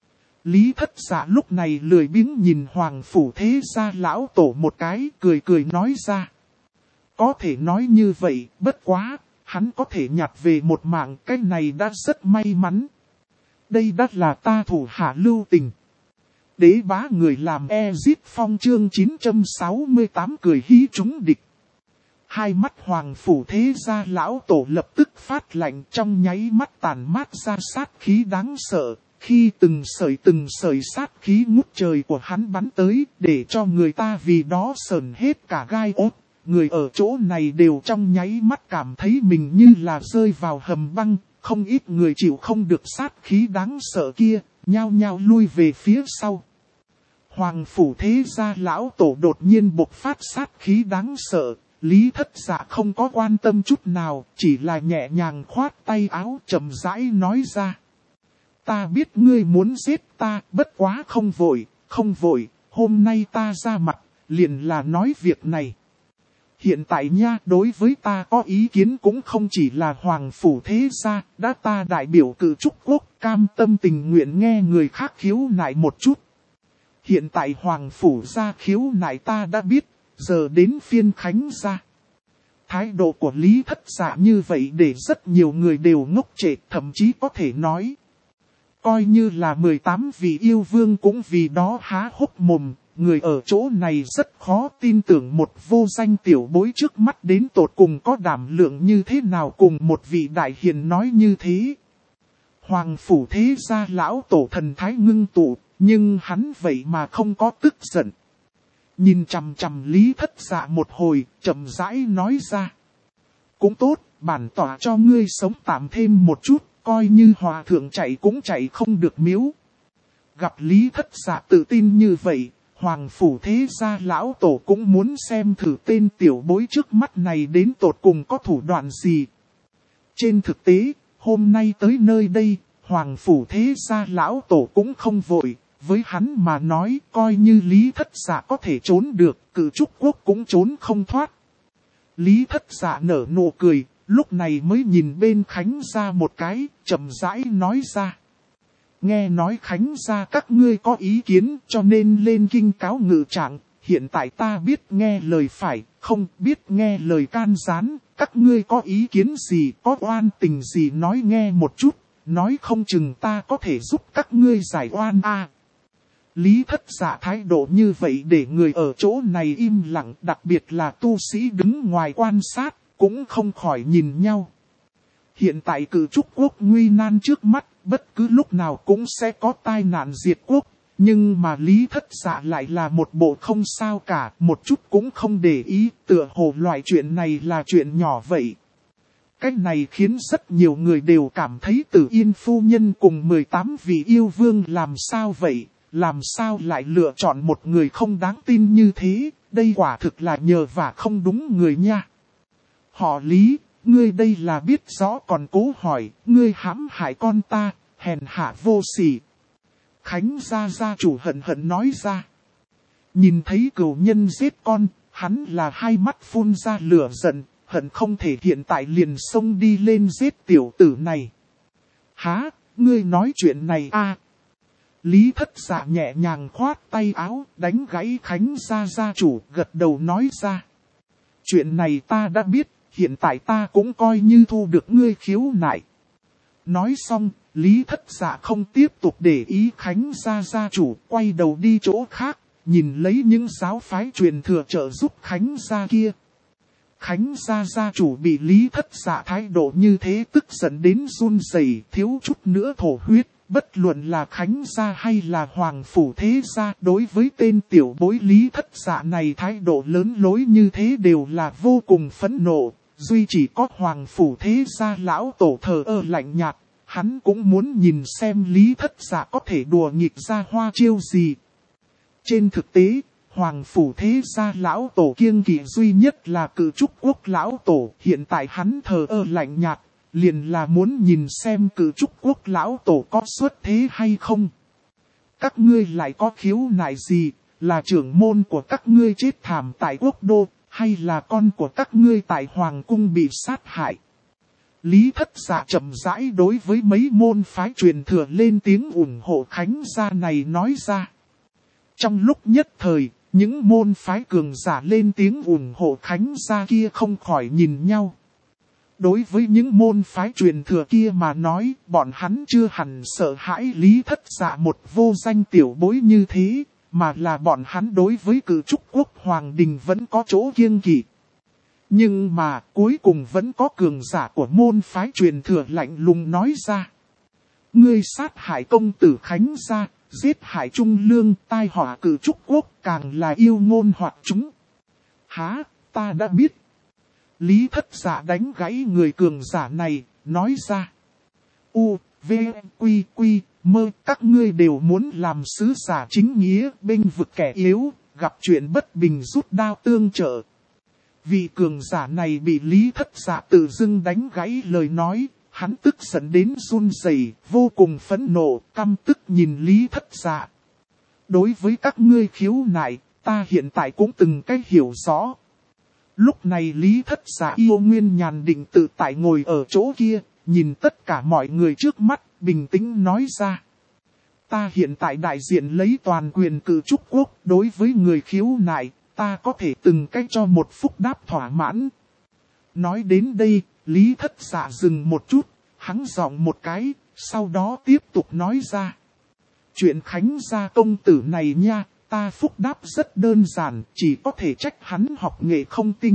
Lý Thất Dạ lúc này lười biếng nhìn Hoàng phủ thế gia lão tổ một cái, cười nói ra. Có thể nói như vậy, bất quá, hắn có thể nhặt về một mạng, cái này đã rất may mắn. Đây đã là ta thủ hạ lưu tình. Đế bá người làm Ezit Phong chương 968 cười hí trúng địch. Hai mắt Hoàng phủ thế gia lão tổ lập tức phát lạnh, trong nháy mắt tàn mát ra sát khí đáng sợ. Khi từng sợi sát khí ngút trời của hắn bắn tới, để cho người ta vì đó sờn hết cả gai ốt. Người ở chỗ này đều trong nháy mắt cảm thấy mình như là rơi vào hầm băng, không ít người chịu không được sát khí đáng sợ kia, nhao nhao lui về phía sau. Hoàng phủ thế gia lão tổ đột nhiên bộc phát sát khí đáng sợ, Lý Thất Dạ không có quan tâm chút nào, chỉ là nhẹ nhàng khoát tay áo chậm rãi nói ra. Ta biết ngươi muốn giết ta, bất quá không vội, hôm nay ta ra mặt, liền là nói việc này. Hiện tại nha, đối với ta có ý kiến cũng không chỉ là Hoàng phủ thế gia, đã ta đại biểu Cự Trúc Quốc, cam tâm tình nguyện nghe người khác khiếu nại một chút. Hiện tại Hoàng phủ gia khiếu nại ta đã biết, giờ đến phiên Khánh gia. Thái độ của Lý Thất Dạ như vậy để rất nhiều người đều ngốc trệ, thậm chí có thể nói. Coi như là 18 vị yêu vương cũng vì đó há hốc mồm, người ở chỗ này rất khó tin tưởng một vô danh tiểu bối trước mắt đến tột cùng có đảm lượng như thế nào cùng một vị đại hiền nói như thế. Hoàng phủ thế gia lão tổ thần thái ngưng tụ, nhưng hắn vậy mà không có tức giận. Nhìn chằm chằm Lý Thất Dạ một hồi, chậm rãi nói ra. Cũng tốt, bản tỏa cho ngươi sống tạm thêm một chút, coi như hòa thượng chạy cũng chạy không được miếu. Gặp Lý Thất Dạ tự tin như vậy, Hoàng phủ thế gia lão tổ cũng muốn xem thử tên tiểu bối trước mắt này đến tột cùng có thủ đoạn gì. Trên thực tế, hôm nay tới nơi đây, Hoàng phủ thế gia lão tổ cũng không vội. Với hắn mà nói, coi như Lý Thất Dạ có thể trốn được, Cự Trúc Quốc cũng trốn không thoát. Lý Thất Dạ nở nụ cười, lúc này mới nhìn bên Khánh gia một cái, chậm rãi nói ra. Nghe nói Khánh gia các ngươi có ý kiến cho nên lên kinh cáo ngự trạng, hiện tại ta biết nghe lời phải, không biết nghe lời can gián, các ngươi có ý kiến gì, có oan tình gì nói nghe một chút, nói không chừng ta có thể giúp các ngươi giải oan a. Lý Thất Dạ thái độ như vậy để người ở chỗ này im lặng, đặc biệt là tu sĩ đứng ngoài quan sát, cũng không khỏi nhìn nhau. Hiện tại Cự Trúc Quốc nguy nan trước mắt, bất cứ lúc nào cũng sẽ có tai nạn diệt quốc, Nhưng mà Lý Thất Dạ lại là một bộ không sao cả, một chút cũng không để ý, tựa hồ loại chuyện này là chuyện nhỏ vậy. Cách này khiến rất nhiều người đều cảm thấy Tử Yên phu nhân cùng 18 vị yêu vương làm sao vậy, làm sao lại lựa chọn một người không đáng tin như thế, đây quả thực là nhờ vả không đúng người nha. Họ Lý, ngươi đây là biết rõ còn cố hỏi, ngươi hãm hại con ta, hèn hạ vô sỉ. Khánh gia gia chủ hận hận nói ra. Nhìn thấy cửu nhân giết con, hắn là hai mắt phun ra lửa giận, hận không thể hiện tại liền xông đi lên giết tiểu tử này. Hả, ngươi nói chuyện này à? Lý Thất Dạ nhẹ nhàng khoát tay áo, đánh gãy Khánh gia gia chủ, gật đầu nói ra. Chuyện này ta đã biết, hiện tại ta cũng coi như thu được ngươi khiếu nại. Nói xong, Lý Thất Dạ không tiếp tục để ý Khánh gia gia chủ, quay đầu đi chỗ khác, nhìn lấy những giáo phái truyền thừa trợ giúp Khánh gia kia. Khánh gia gia chủ bị Lý Thất Dạ thái độ như thế tức giận đến run rẩy, thiếu chút nữa thổ huyết. Bất luận là Khánh gia hay là Hoàng Phủ Thế gia, đối với tên tiểu bối Lý Thất Dạ này thái độ lớn lối như thế đều là vô cùng phẫn nộ. Duy chỉ có Hoàng Phủ Thế gia lão tổ thờ ơ lạnh nhạt, hắn cũng muốn nhìn xem Lý Thất Dạ có thể đùa nghịch ra hoa chiêu gì. Trên thực tế, Hoàng Phủ Thế gia lão tổ kiêng kỵ duy nhất là Cự Trúc Quốc lão tổ, hiện tại hắn thờ ơ lạnh nhạt. Liền là muốn nhìn xem Cự Trúc Quốc lão tổ có xuất thế hay không. Các ngươi lại có khiếu nại gì, là trưởng môn của các ngươi chết thảm tại quốc đô, hay là con của các ngươi tại hoàng cung bị sát hại. Lý Thất Dạ chậm rãi đối với mấy môn phái truyền thừa lên tiếng ủng hộ Khánh gia này nói ra. Trong lúc nhất thời, những môn phái cường giả lên tiếng ủng hộ Khánh gia kia không khỏi nhìn nhau. Đối với những môn phái truyền thừa kia mà nói, bọn hắn chưa hẳn sợ hãi Lý Thất Dạ một vô danh tiểu bối như thế, mà là bọn hắn đối với Cự Trúc Quốc Hoàng Đình vẫn có chỗ kiêng kỵ. Nhưng mà cuối cùng vẫn có cường giả của môn phái truyền thừa lạnh lùng nói ra. Ngươi sát hại công tử Khánh gia, giết hại Trung Lương, tai họa Cự Trúc Quốc, càng là yêu ngôn hoặc chúng. Hả, ta đã biết. Lý Thất Dạ đánh gãy người cường giả này, nói ra. U, V, Quy, Quy, Mơ, các ngươi đều muốn làm sứ giả chính nghĩa, bênh vực kẻ yếu, gặp chuyện bất bình rút đao tương trợ. Vị cường giả này bị Lý Thất Dạ tự dưng đánh gãy lời nói, hắn tức giận đến run rẩy, vô cùng phẫn nộ, căm tức nhìn Lý Thất Dạ. Đối với các ngươi khiếu nại, ta hiện tại cũng từng cách hiểu rõ. Lúc này Lý Thất Dạ yêu nguyên nhàn định tự tại ngồi ở chỗ kia, nhìn tất cả mọi người trước mắt, bình tĩnh nói ra. Ta hiện tại đại diện lấy toàn quyền Cự Trúc Quốc, đối với người khiếu nại, ta có thể từng cách cho một phúc đáp thỏa mãn. Nói đến đây, Lý Thất Dạ dừng một chút, hắn giọng một cái, sau đó tiếp tục nói ra. Chuyện Khánh gia công tử này nha. Ta phúc đáp rất đơn giản, chỉ có thể trách hắn học nghệ không tinh.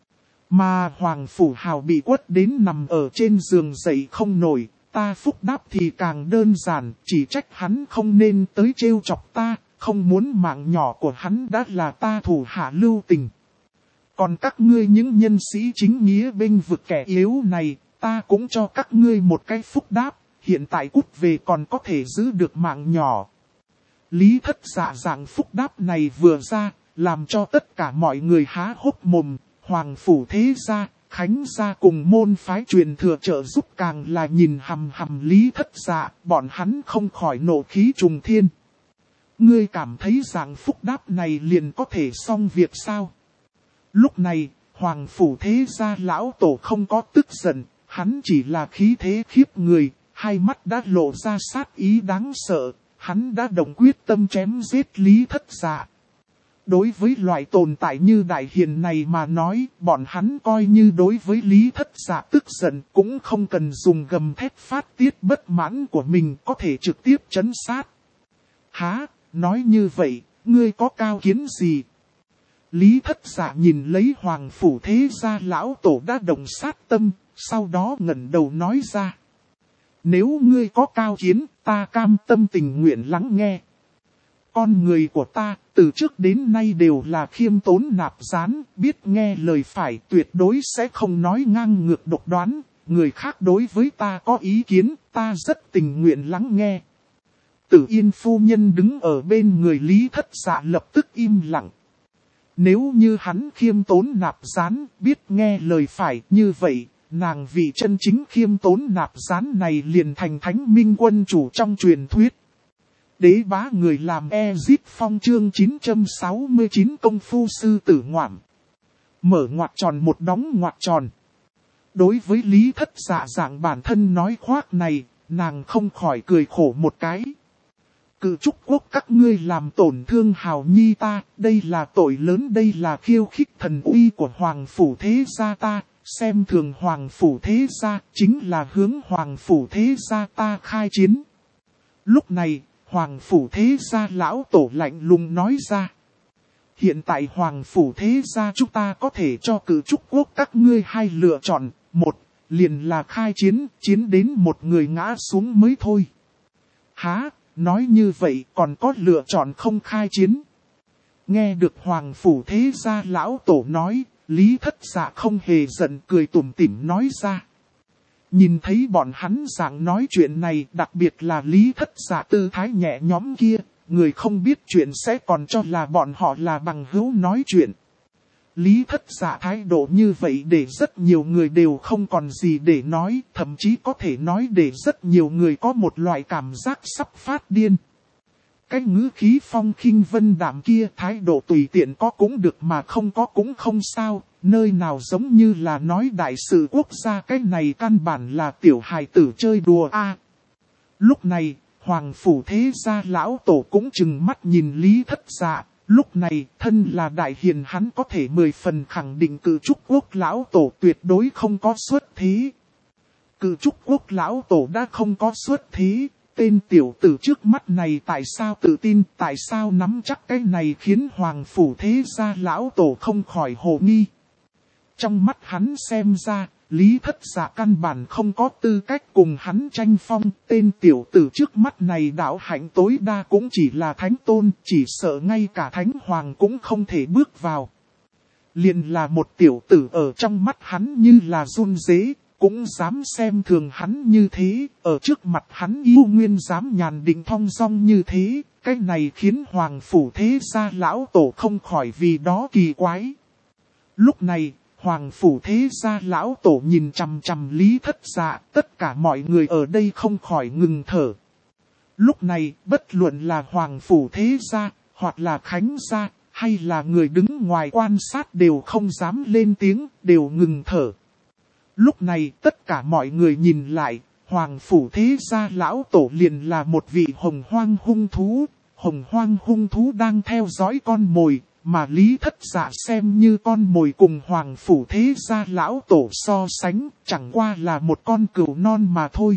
Mà Hoàng Phủ Hào bị quất đến nằm ở trên giường dậy không nổi, ta phúc đáp thì càng đơn giản, chỉ trách hắn không nên tới trêu chọc ta, không muốn mạng nhỏ của hắn đã là ta thủ hạ lưu tình. Còn các ngươi những nhân sĩ chính nghĩa bênh vực kẻ yếu này, ta cũng cho các ngươi một cái phúc đáp, hiện tại cút về còn có thể giữ được mạng nhỏ. Lý Thất Dạ dạng phúc đáp này vừa ra, làm cho tất cả mọi người há hốc mồm, Hoàng Phủ Thế gia, Khánh gia cùng môn phái truyền thừa trợ giúp càng là nhìn hằm hằm Lý Thất Dạ, bọn hắn không khỏi nộ khí trùng thiên. Ngươi cảm thấy dạng phúc đáp này liền có thể xong việc sao? Lúc này, Hoàng Phủ Thế gia lão tổ không có tức giận, hắn chỉ là khí thế khiếp người, hai mắt đã lộ ra sát ý đáng sợ. Hắn đã đồng quyết tâm chém giết Lý Thất Dạ. Đối với loại tồn tại như đại hiền này mà nói, bọn hắn coi như đối với Lý Thất Dạ tức giận cũng không cần dùng gầm thét phát tiết bất mãn của mình có thể trực tiếp trấn sát. Hả, nói như vậy, ngươi có cao kiến gì? Lý Thất Dạ nhìn lấy Hoàng Phủ Thế gia lão tổ đã đồng sát tâm, sau đó ngẩng đầu nói ra. Nếu ngươi có cao kiến, ta cam tâm tình nguyện lắng nghe. Con người của ta, từ trước đến nay đều là khiêm tốn nạp gián, biết nghe lời phải, tuyệt đối sẽ không nói ngang ngược độc đoán. Người khác đối với ta có ý kiến, ta rất tình nguyện lắng nghe. Tử Yên phu nhân đứng ở bên người Lý Thất Dạ lập tức im lặng. Nếu như hắn khiêm tốn nạp gián, biết nghe lời phải như vậy, nàng vị chân chính khiêm tốn nạp gián này liền thành thánh minh quân chủ trong truyền thuyết. Đế bá người làm Ezip Phong chương 969 công phu sư tử ngoạm. Mở ngoặc tròn một đóng ngoặc tròn. Đối với Lý Thất Dạ dạng bản thân nói khoác này, nàng không khỏi cười khổ một cái. Cự trúc quốc các ngươi làm tổn thương hào nhi ta, đây là tội lớn, đây là khiêu khích thần uy của Hoàng Phủ Thế Gia ta, xem thường Hoàng Phủ Thế Gia, chính là hướng Hoàng Phủ Thế Gia ta khai chiến. Lúc này, Hoàng Phủ Thế Gia lão tổ lạnh lùng nói ra. Hiện tại Hoàng Phủ Thế Gia chúng ta có thể cho cự trúc quốc các ngươi hai lựa chọn, một, liền là khai chiến, chiến đến một người ngã xuống mới thôi. Hả? Nói như vậy còn có lựa chọn không khai chiến. Nghe được Hoàng Phủ Thế Gia lão tổ nói, Lý Thất Dạ không hề giận, cười tủm tỉm nói ra. Nhìn thấy bọn hắn dạng nói chuyện này, đặc biệt là Lý Thất Dạ tư thái nhẹ nhõm kia, người không biết chuyện sẽ còn cho là bọn họ là bằng hữu nói chuyện. Lý Thất Dạ thái độ như vậy để rất nhiều người đều không còn gì để nói, thậm chí có thể nói để rất nhiều người có một loại cảm giác sắp phát điên. Cái ngữ khí phong khinh vân đạm kia, thái độ tùy tiện có cũng được mà không có cũng không sao, nơi nào giống như là nói đại sự quốc gia, cái này căn bản là tiểu hài tử chơi đùa a. Lúc này, Hoàng Phủ Thế Gia lão tổ cũng chừng mắt nhìn Lý Thất Dạ. Lúc này, thân là đại hiền hắn có thể 10 phần khẳng định cự trúc quốc lão tổ tuyệt đối không có xuất thế. Cự trúc quốc lão tổ đã không có xuất thế, tên tiểu tử trước mắt này tại sao tự tin, tại sao nắm chắc cái này khiến Hoàng Phủ Thế Gia lão tổ không khỏi hồ nghi. Trong mắt hắn xem ra, Lý Thất Dạ căn bản không có tư cách cùng hắn tranh phong, tên tiểu tử trước mắt này đạo hạnh tối đa cũng chỉ là thánh tôn, chỉ sợ ngay cả thánh hoàng cũng không thể bước vào. Liền là một tiểu tử ở trong mắt hắn như là run rế, cũng dám xem thường hắn như thế, ở trước mặt hắn yêu nguyên dám nhàn định thong dong như thế, cái này khiến Hoàng Phủ Thế Gia lão tổ không khỏi vì đó kỳ quái. Lúc này, Hoàng Phủ Thế Gia lão tổ nhìn chằm chằm Lý Thất Dạ, tất cả mọi người ở đây không khỏi ngừng thở. Lúc này, bất luận là Hoàng Phủ Thế Gia, hoặc là Khánh Gia, hay là người đứng ngoài quan sát đều không dám lên tiếng, đều ngừng thở. Lúc này, tất cả mọi người nhìn lại, Hoàng Phủ Thế Gia lão tổ liền là một vị hồng hoang hung thú. Hồng hoang hung thú đang theo dõi con mồi. Mà Lý Thất Dạ xem như con mồi cùng Hoàng Phủ Thế Gia lão tổ so sánh, chẳng qua là một con cừu non mà thôi.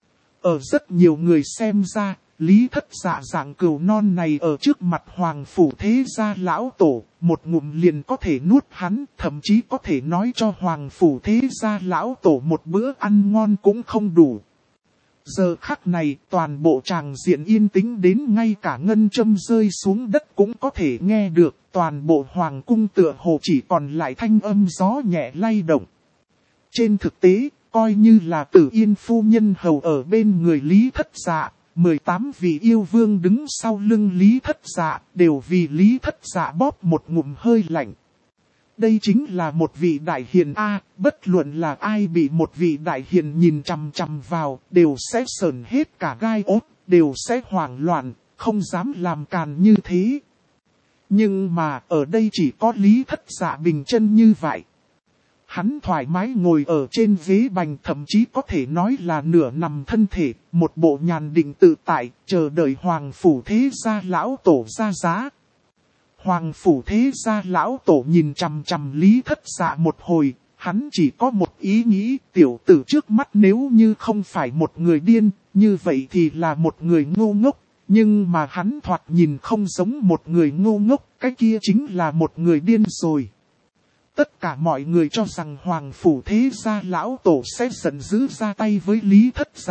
Ở rất nhiều người xem ra, Lý Thất Dạ dạng cừu non này ở trước mặt Hoàng Phủ Thế Gia lão tổ, một ngụm liền có thể nuốt hắn, thậm chí có thể nói cho Hoàng Phủ Thế Gia lão tổ một bữa ăn ngon cũng không đủ. Giờ khắc này, toàn bộ tràng diện yên tĩnh đến ngay cả ngân châm rơi xuống đất cũng có thể nghe được, toàn bộ hoàng cung tựa hồ chỉ còn lại thanh âm gió nhẹ lay động. Trên thực tế, coi như là Tử Yên phu nhân hầu ở bên người Lý Thất Dạ, 18 vị yêu vương đứng sau lưng Lý Thất Dạ, đều vì Lý Thất Dạ bóp một ngụm hơi lạnh. Đây chính là một vị đại hiền A, bất luận là ai bị một vị đại hiền nhìn chằm chằm vào, đều sẽ sởn hết cả gai ốt, đều sẽ hoảng loạn, không dám làm càn như thế. Nhưng mà ở đây chỉ có Lý Thất Dạ bình chân như vậy. Hắn thoải mái ngồi ở trên ghế bành, thậm chí có thể nói là nửa nằm thân thể, một bộ nhàn định tự tại, chờ đợi Hoàng Phủ Thế Gia lão tổ ra giá. Hoàng Phủ Thế Gia lão tổ nhìn chằm chằm Lý Thất Dạ một hồi, hắn chỉ có một ý nghĩ, tiểu tử trước mắt nếu như không phải một người điên, như vậy thì là một người ngu ngốc, nhưng mà hắn thoạt nhìn không giống một người ngu ngốc, cái kia chính là một người điên rồi. Tất cả mọi người cho rằng Hoàng Phủ Thế Gia lão tổ sẽ giận dữ ra tay với Lý Thất Dạ,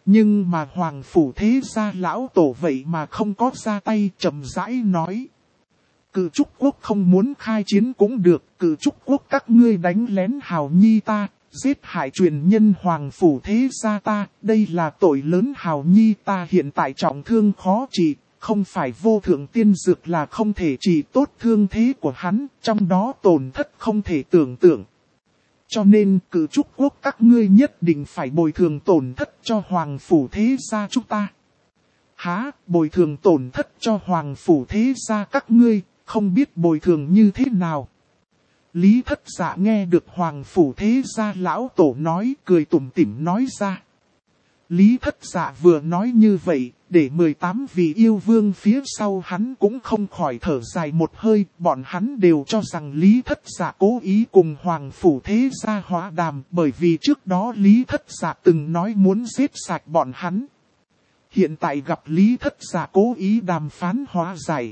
Nhưng mà Hoàng Phủ Thế Gia lão tổ vậy mà không có ra tay, chậm rãi nói. Cự Trúc Quốc không muốn khai chiến cũng được, Cự Trúc Quốc các ngươi đánh lén hào nhi ta, giết hại truyền nhân Hoàng Phủ Thế Gia ta, đây là tội lớn. Hào nhi ta hiện tại trọng thương khó trị, không phải vô thượng tiên dược là không thể trị tốt thương thế của hắn, trong đó tổn thất không thể tưởng tượng. Cho nên Cự Trúc Quốc các ngươi nhất định phải bồi thường tổn thất cho Hoàng Phủ Thế Gia chúng ta. Hả, bồi thường tổn thất cho Hoàng Phủ Thế Gia các ngươi, không biết bồi thường như thế nào. Lý Thất Dạ nghe được Hoàng Phủ Thế Gia lão tổ nói, cười tủm tỉm nói ra. Lý Thất Dạ vừa nói như vậy, để 18 vị yêu vương phía sau hắn cũng không khỏi thở dài một hơi, bọn hắn đều cho rằng Lý Thất Dạ cố ý cùng Hoàng Phủ Thế Gia hóa đàm, bởi vì trước đó Lý Thất Dạ từng nói muốn giết sạch bọn hắn. Hiện tại gặp Lý Thất Dạ cố ý đàm phán hóa giải.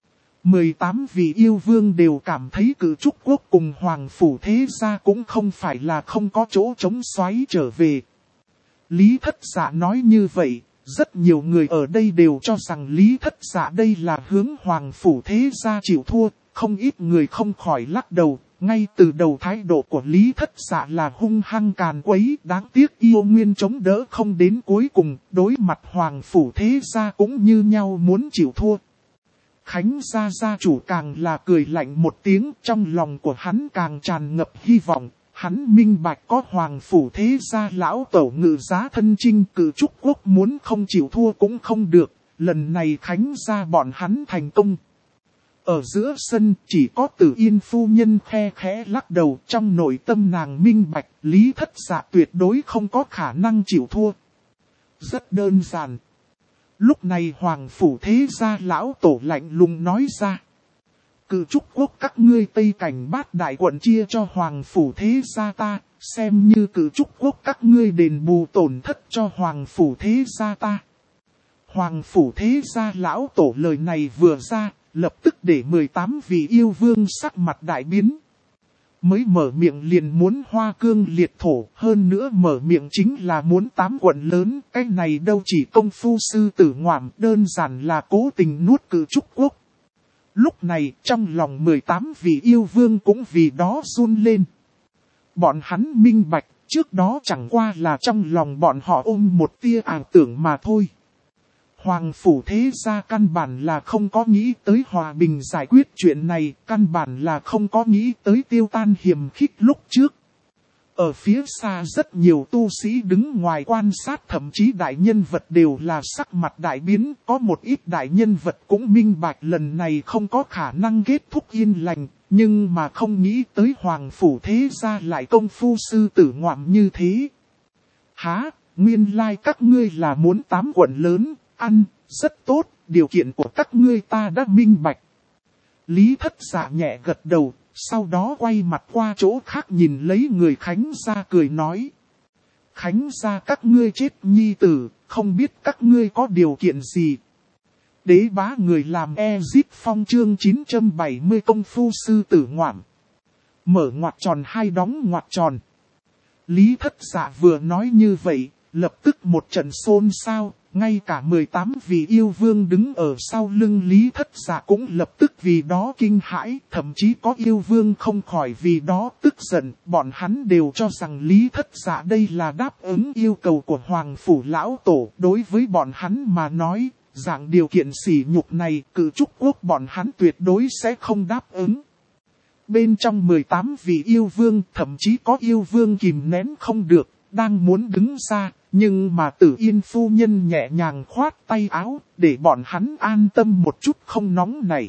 18 vị yêu vương đều cảm thấy Cự Trúc Quốc cùng Hoàng Phủ Thế Gia cũng không phải là không có chỗ chống xoáy trở về. Lý Thất Dạ nói như vậy, rất nhiều người ở đây đều cho rằng Lý Thất Dạ đây là hướng Hoàng Phủ Thế Gia chịu thua, không ít người không khỏi lắc đầu. Ngay từ đầu thái độ của Lý Thất Dạ là hung hăng càn quấy, đáng tiếc yêu nguyên chống đỡ không đến cuối cùng, đối mặt Hoàng Phủ Thế Gia cũng như nhau muốn chịu thua. Khánh gia gia chủ càng là cười lạnh một tiếng, trong lòng của hắn càng tràn ngập hy vọng. Hắn minh bạch có Hoàng Phủ Thế Gia lão tổ ngự giá thân chinh, Cự Trúc Quốc muốn không chịu thua cũng không được, lần này Khánh gia bọn hắn thành công. Ở giữa sân chỉ có Tử Yên phu nhân khe khẽ lắc đầu, trong nội tâm nàng minh bạch, Lý Thất Dạ tuyệt đối không có khả năng chịu thua. Rất đơn giản. Lúc này Hoàng Phủ Thế Gia lão tổ lạnh lùng nói ra. Cự Trúc Quốc các ngươi Tây Cảnh Bát Đại quận chia cho Hoàng Phủ Thế Gia ta, xem như Cự Trúc Quốc các ngươi đền bù tổn thất cho Hoàng Phủ Thế Gia ta. Hoàng Phủ Thế Gia lão tổ lời này vừa ra, lập tức để 18 vị yêu vương sắc mặt đại biến. Mới mở miệng liền muốn hoa cương liệt thổ, hơn nữa mở miệng chính là muốn 8 quận lớn, cái này đâu chỉ công phu sư tử ngoạm, đơn giản là cố tình nuốt Cự Trúc Quốc. Lúc này trong lòng 18 vị yêu vương cũng vì đó run lên. Bọn hắn minh bạch, trước đó chẳng qua là trong lòng bọn họ ôm một tia ảo tưởng mà thôi. Hoàng Phủ Thế Gia căn bản là không có nghĩ tới hòa bình giải quyết chuyện này, căn bản là không có nghĩ tới tiêu tan hiềm khích lúc trước. Ở phía xa rất nhiều tu sĩ đứng ngoài quan sát, thậm chí đại nhân vật đều là sắc mặt đại biến, có một ít đại nhân vật cũng minh bạch lần này không có khả năng kết thúc yên lành, nhưng mà không nghĩ tới Hoàng Phủ Thế Gia lại công phu sư tử ngoạm như thế. Hả, nguyên lai các ngươi là muốn 8 quận lớn, ăn, rất tốt, điều kiện của các ngươi ta đã minh bạch. Lý Thất Dạ nhẹ gật đầu. Sau đó quay mặt qua chỗ khác nhìn lấy người Khánh gia cười nói. Khánh gia các ngươi chết nhi tử, không biết các ngươi có điều kiện gì. Đế bá người làm Ezip Phong chương 970 công phu sư tử ngoạm. Mở ngoặc tròn hai đóng ngoặc tròn. Lý Thất Dạ vừa nói như vậy, lập tức một trận xôn xao. Ngay cả 18 vị yêu vương đứng ở sau lưng Lý Thất Dạ cũng lập tức vì đó kinh hãi, thậm chí có yêu vương không khỏi vì đó tức giận, bọn hắn đều cho rằng Lý Thất Dạ đây là đáp ứng yêu cầu của Hoàng Phủ lão tổ, đối với bọn hắn mà nói, dạng điều kiện sỉ nhục này, Cự Trúc Quốc bọn hắn tuyệt đối sẽ không đáp ứng. Bên trong 18 vị yêu vương, thậm chí có yêu vương kìm nén không được, đang muốn đứng ra. Nhưng mà Tử Yên phu nhân nhẹ nhàng khoát tay áo, để bọn hắn an tâm một chút không nóng này.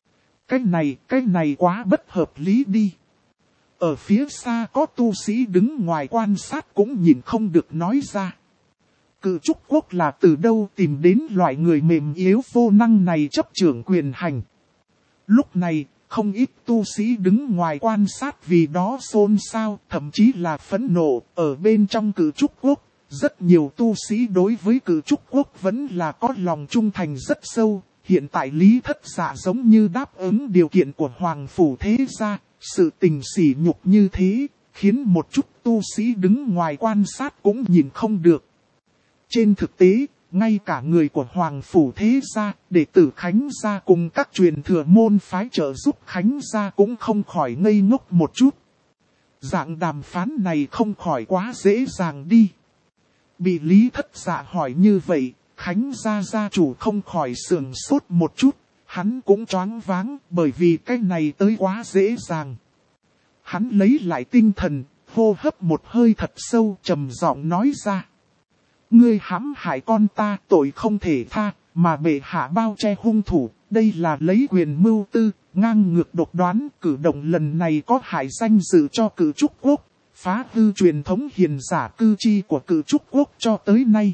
Cái này quá bất hợp lý đi. Ở phía xa có tu sĩ đứng ngoài quan sát cũng nhìn không được nói ra. Cự Trúc Quốc là từ đâu tìm đến loại người mềm yếu vô năng này chấp trưởng quyền hành. Lúc này, không ít tu sĩ đứng ngoài quan sát vì đó xôn xao, thậm chí là phẫn nộ, ở bên trong Cự Trúc Quốc. Rất nhiều tu sĩ đối với Cự Trúc Quốc vẫn là có lòng trung thành rất sâu, hiện tại Lý Thất Dạ giống như đáp ứng điều kiện của Hoàng Phủ Thế Gia, sự tình sỉ nhục như thế, khiến một chút tu sĩ đứng ngoài quan sát cũng nhìn không được. Trên thực tế, ngay cả người của Hoàng Phủ Thế Gia, đệ tử Khánh Gia cùng các truyền thừa môn phái trợ giúp Khánh Gia cũng không khỏi ngây ngốc một chút. Dạng đàm phán này không khỏi quá dễ dàng đi. Bị Lý Thất Dạ hỏi như vậy, Khánh Gia gia chủ không khỏi sườn sốt một chút, hắn cũng choáng váng bởi vì cái này tới quá dễ dàng. Hắn lấy lại tinh thần, hô hấp một hơi thật sâu trầm giọng nói ra. Ngươi hãm hại con ta tội không thể tha, mà bệ hạ bao che hung thủ, đây là lấy quyền mưu tư, ngang ngược độc đoán, cử động lần này có hại danh dự cho Cự Trúc Quốc, phá hư truyền thống hiền giả cư chi của Cự Trúc Quốc cho tới nay.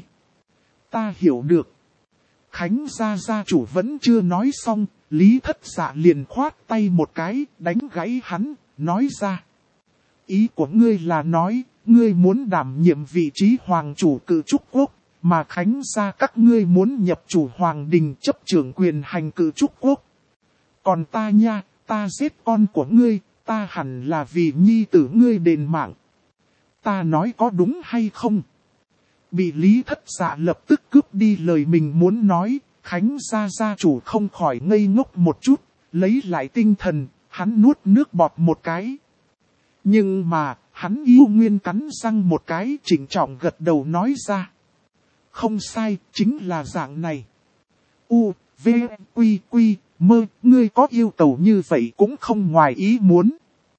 Ta hiểu được. Khánh Gia gia chủ vẫn chưa nói xong, Lý Thất Dạ liền khoát tay một cái, đánh gãy hắn, nói ra. Ý của ngươi là nói, ngươi muốn đảm nhiệm vị trí hoàng chủ Cự Trúc Quốc, mà Khánh Gia các ngươi muốn nhập chủ hoàng đình chấp trưởng quyền hành Cự Trúc Quốc. Còn ta nha, ta giết con của ngươi, ta hẳn là vì nhi tử ngươi đền mạng. Ta nói có đúng hay không? Bị Lý Thất Dạ lập tức cướp đi lời mình muốn nói, Khánh Gia gia chủ không khỏi ngây ngốc một chút, lấy lại tinh thần, hắn nuốt nước bọt một cái. Nhưng mà, hắn yêu nguyên cắn răng một cái, trịnh trọng gật đầu nói ra. Không sai, chính là dạng này. U, V, Quy, Quy, Mơ, ngươi có yêu cầu như vậy cũng không ngoài ý muốn.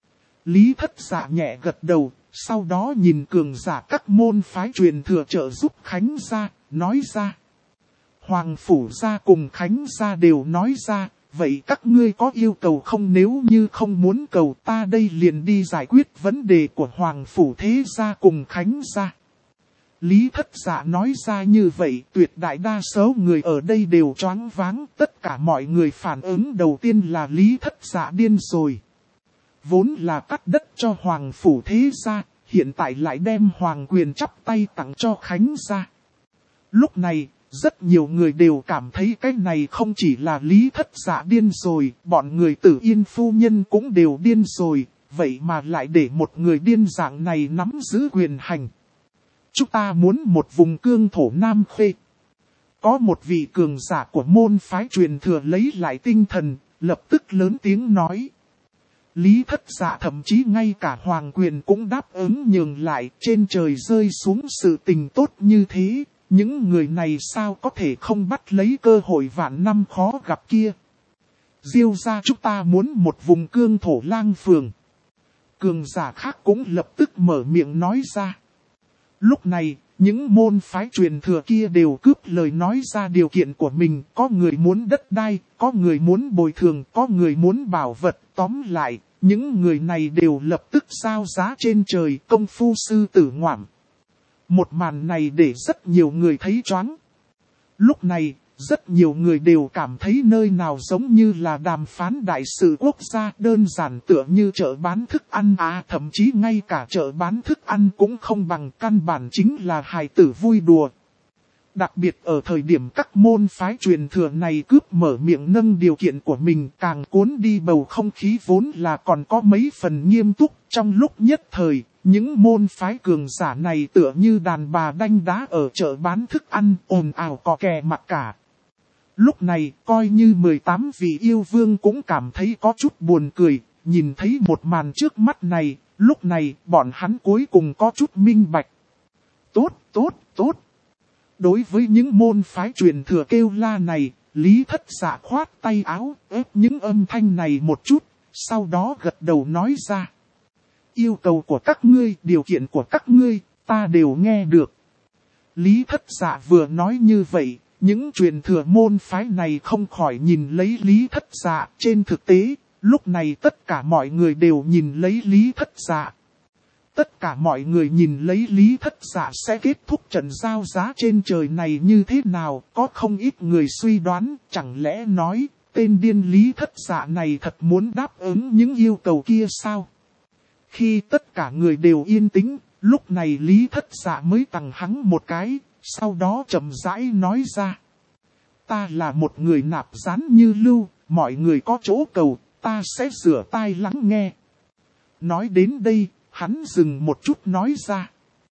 Lý Thất Dạ nhẹ gật đầu, sau đó nhìn cường giả các môn phái truyền thừa trợ giúp Khánh Gia, nói ra. Hoàng Phủ Gia cùng Khánh Gia đều nói ra, vậy các ngươi có yêu cầu không, nếu như không muốn cầu ta đây liền đi giải quyết vấn đề của Hoàng Phủ Thế Gia cùng Khánh Gia. Lý Thất Dạ nói ra như vậy, tuyệt đại đa số người ở đây đều choáng váng, tất cả mọi người phản ứng đầu tiên là Lý Thất Dạ điên rồi. Vốn là cắt đất cho Hoàng Phủ Thế Gia, hiện tại lại đem hoàng quyền chắp tay tặng cho Khánh Gia. Lúc này, rất nhiều người đều cảm thấy cái này không chỉ là Lý Thất Dạ điên rồi, bọn người Tử Yên phu nhân cũng đều điên rồi, vậy mà lại để một người điên dạng này nắm giữ quyền hành. Chúng ta muốn một vùng cương thổ Nam Khê. Có một vị cường giả của môn phái truyền thừa lấy lại tinh thần, lập tức lớn tiếng nói. Lý Thất Dạ thậm chí ngay cả hoàng quyền cũng đáp ứng nhường lại, trên trời rơi xuống sự tình tốt như thế, những người này sao có thể không bắt lấy cơ hội vạn năm khó gặp kia. Diêu gia chúng ta muốn một vùng cương thổ Lang Phường. Cường giả khác cũng lập tức mở miệng nói ra. Lúc này, những môn phái truyền thừa kia đều cướp lời nói ra điều kiện của mình, có người muốn đất đai, có người muốn bồi thường, có người muốn bảo vật, tóm lại, những người này đều lập tức giao giá trên trời, công phu sư tử ngoạm. Một màn này để rất nhiều người thấy choáng. Lúc này, rất nhiều người đều cảm thấy nơi nào giống như là đàm phán đại sự quốc gia, đơn giản tựa như chợ bán thức ăn, thậm chí ngay cả chợ bán thức ăn cũng không bằng, căn bản chính là hài tử vui đùa. Đặc biệt ở thời điểm các môn phái truyền thừa này cướp mở miệng nâng điều kiện của mình, càng cuốn đi bầu không khí vốn là còn có mấy phần nghiêm túc. Trong lúc nhất thời, những môn phái cường giả này tựa như đàn bà đanh đá ở chợ bán thức ăn, ồn ào cò kè mặc cả. Lúc này, coi như 18 vị yêu vương cũng cảm thấy có chút buồn cười, nhìn thấy một màn trước mắt này, lúc này bọn hắn cuối cùng có chút minh bạch. Tốt, tốt, tốt. Đối với những môn phái truyền thừa kêu la này, Lý Thất Dạ khoát tay áo, ép những âm thanh này một chút, sau đó gật đầu nói ra. Yêu cầu của các ngươi, điều kiện của các ngươi, ta đều nghe được. Lý Thất Dạ vừa nói như vậy, những truyền thừa môn phái này không khỏi nhìn lấy Lý Thất Dạ. Trên thực tế, lúc này tất cả mọi người đều nhìn lấy Lý Thất Dạ. Tất cả mọi người nhìn lấy Lý Thất Dạ sẽ kết thúc trận giao giá trên trời này như thế nào, có không ít người suy đoán, chẳng lẽ nói, tên điên Lý Thất Dạ này thật muốn đáp ứng những yêu cầu kia sao? Khi tất cả người đều yên tĩnh, lúc này Lý Thất Dạ mới tằng hắng một cái, sau đó chậm rãi nói ra. Ta là một người nạp gián như lưu, mọi người có chỗ cầu, ta sẽ rửa tai lắng nghe. Nói đến đây, hắn dừng một chút nói ra.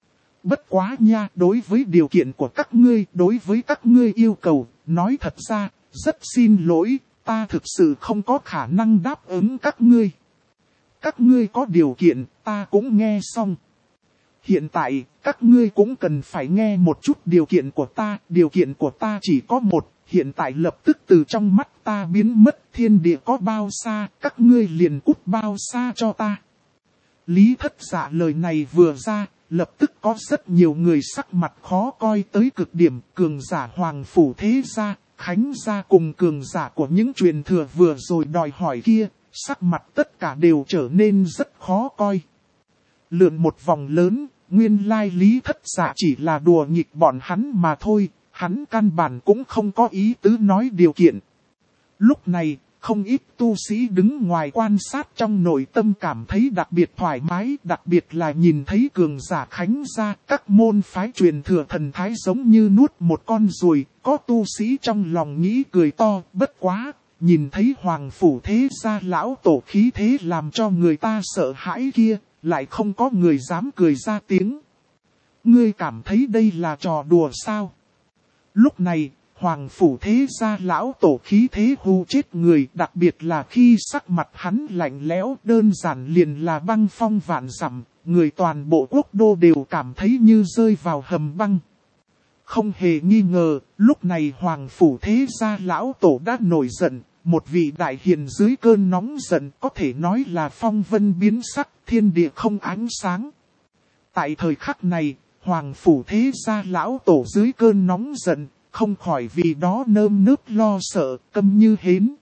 Bất quá nha, đối với điều kiện của các ngươi, đối với các ngươi yêu cầu, nói thật ra, rất xin lỗi, ta thực sự không có khả năng đáp ứng các ngươi. Các ngươi có điều kiện, ta cũng nghe xong. Hiện tại, các ngươi cũng cần phải nghe một chút điều kiện của ta. Điều kiện của ta chỉ có một, hiện tại lập tức từ trong mắt ta biến mất. Thiên địa có bao xa, các ngươi liền cút bao xa cho ta. Lý Thất Dạ lời này vừa ra, lập tức có rất nhiều người sắc mặt khó coi tới cực điểm. Cường giả Hoàng Phủ Thế Gia, Khánh Gia cùng cường giả của những truyền thừa vừa rồi đòi hỏi kia, sắc mặt tất cả đều trở nên rất khó coi. Lượn một vòng lớn, nguyên lai Lý Thất Dạ chỉ là đùa nghịch bọn hắn mà thôi, hắn căn bản cũng không có ý tứ nói điều kiện. Lúc này, không ít tu sĩ đứng ngoài quan sát trong nội tâm cảm thấy đặc biệt thoải mái, đặc biệt là nhìn thấy cường giả Khánh Gia, các môn phái truyền thừa thần thái giống như nuốt một con ruồi, có tu sĩ trong lòng nghĩ cười to, bất quá, nhìn thấy Hoàng Phủ Thế Gia lão tổ khí thế làm cho người ta sợ hãi kia, lại không có người dám cười ra tiếng. Ngươi cảm thấy đây là trò đùa sao? Lúc này, Hoàng Phủ Thế Gia lão tổ khí thế hù chết người, đặc biệt là khi sắc mặt hắn lạnh lẽo, đơn giản liền là băng phong vạn dặm, người toàn bộ quốc đô đều cảm thấy như rơi vào hầm băng. Không hề nghi ngờ, lúc này Hoàng Phủ Thế Gia lão tổ đã nổi giận, một vị đại hiền dưới cơn nóng giận có thể nói là phong vân biến sắc, thiên địa không ánh sáng. Tại thời khắc này, Hoàng Phủ Thế Gia lão tổ dưới cơn nóng giận, không khỏi vì đó nơm nớp lo sợ, câm như hến.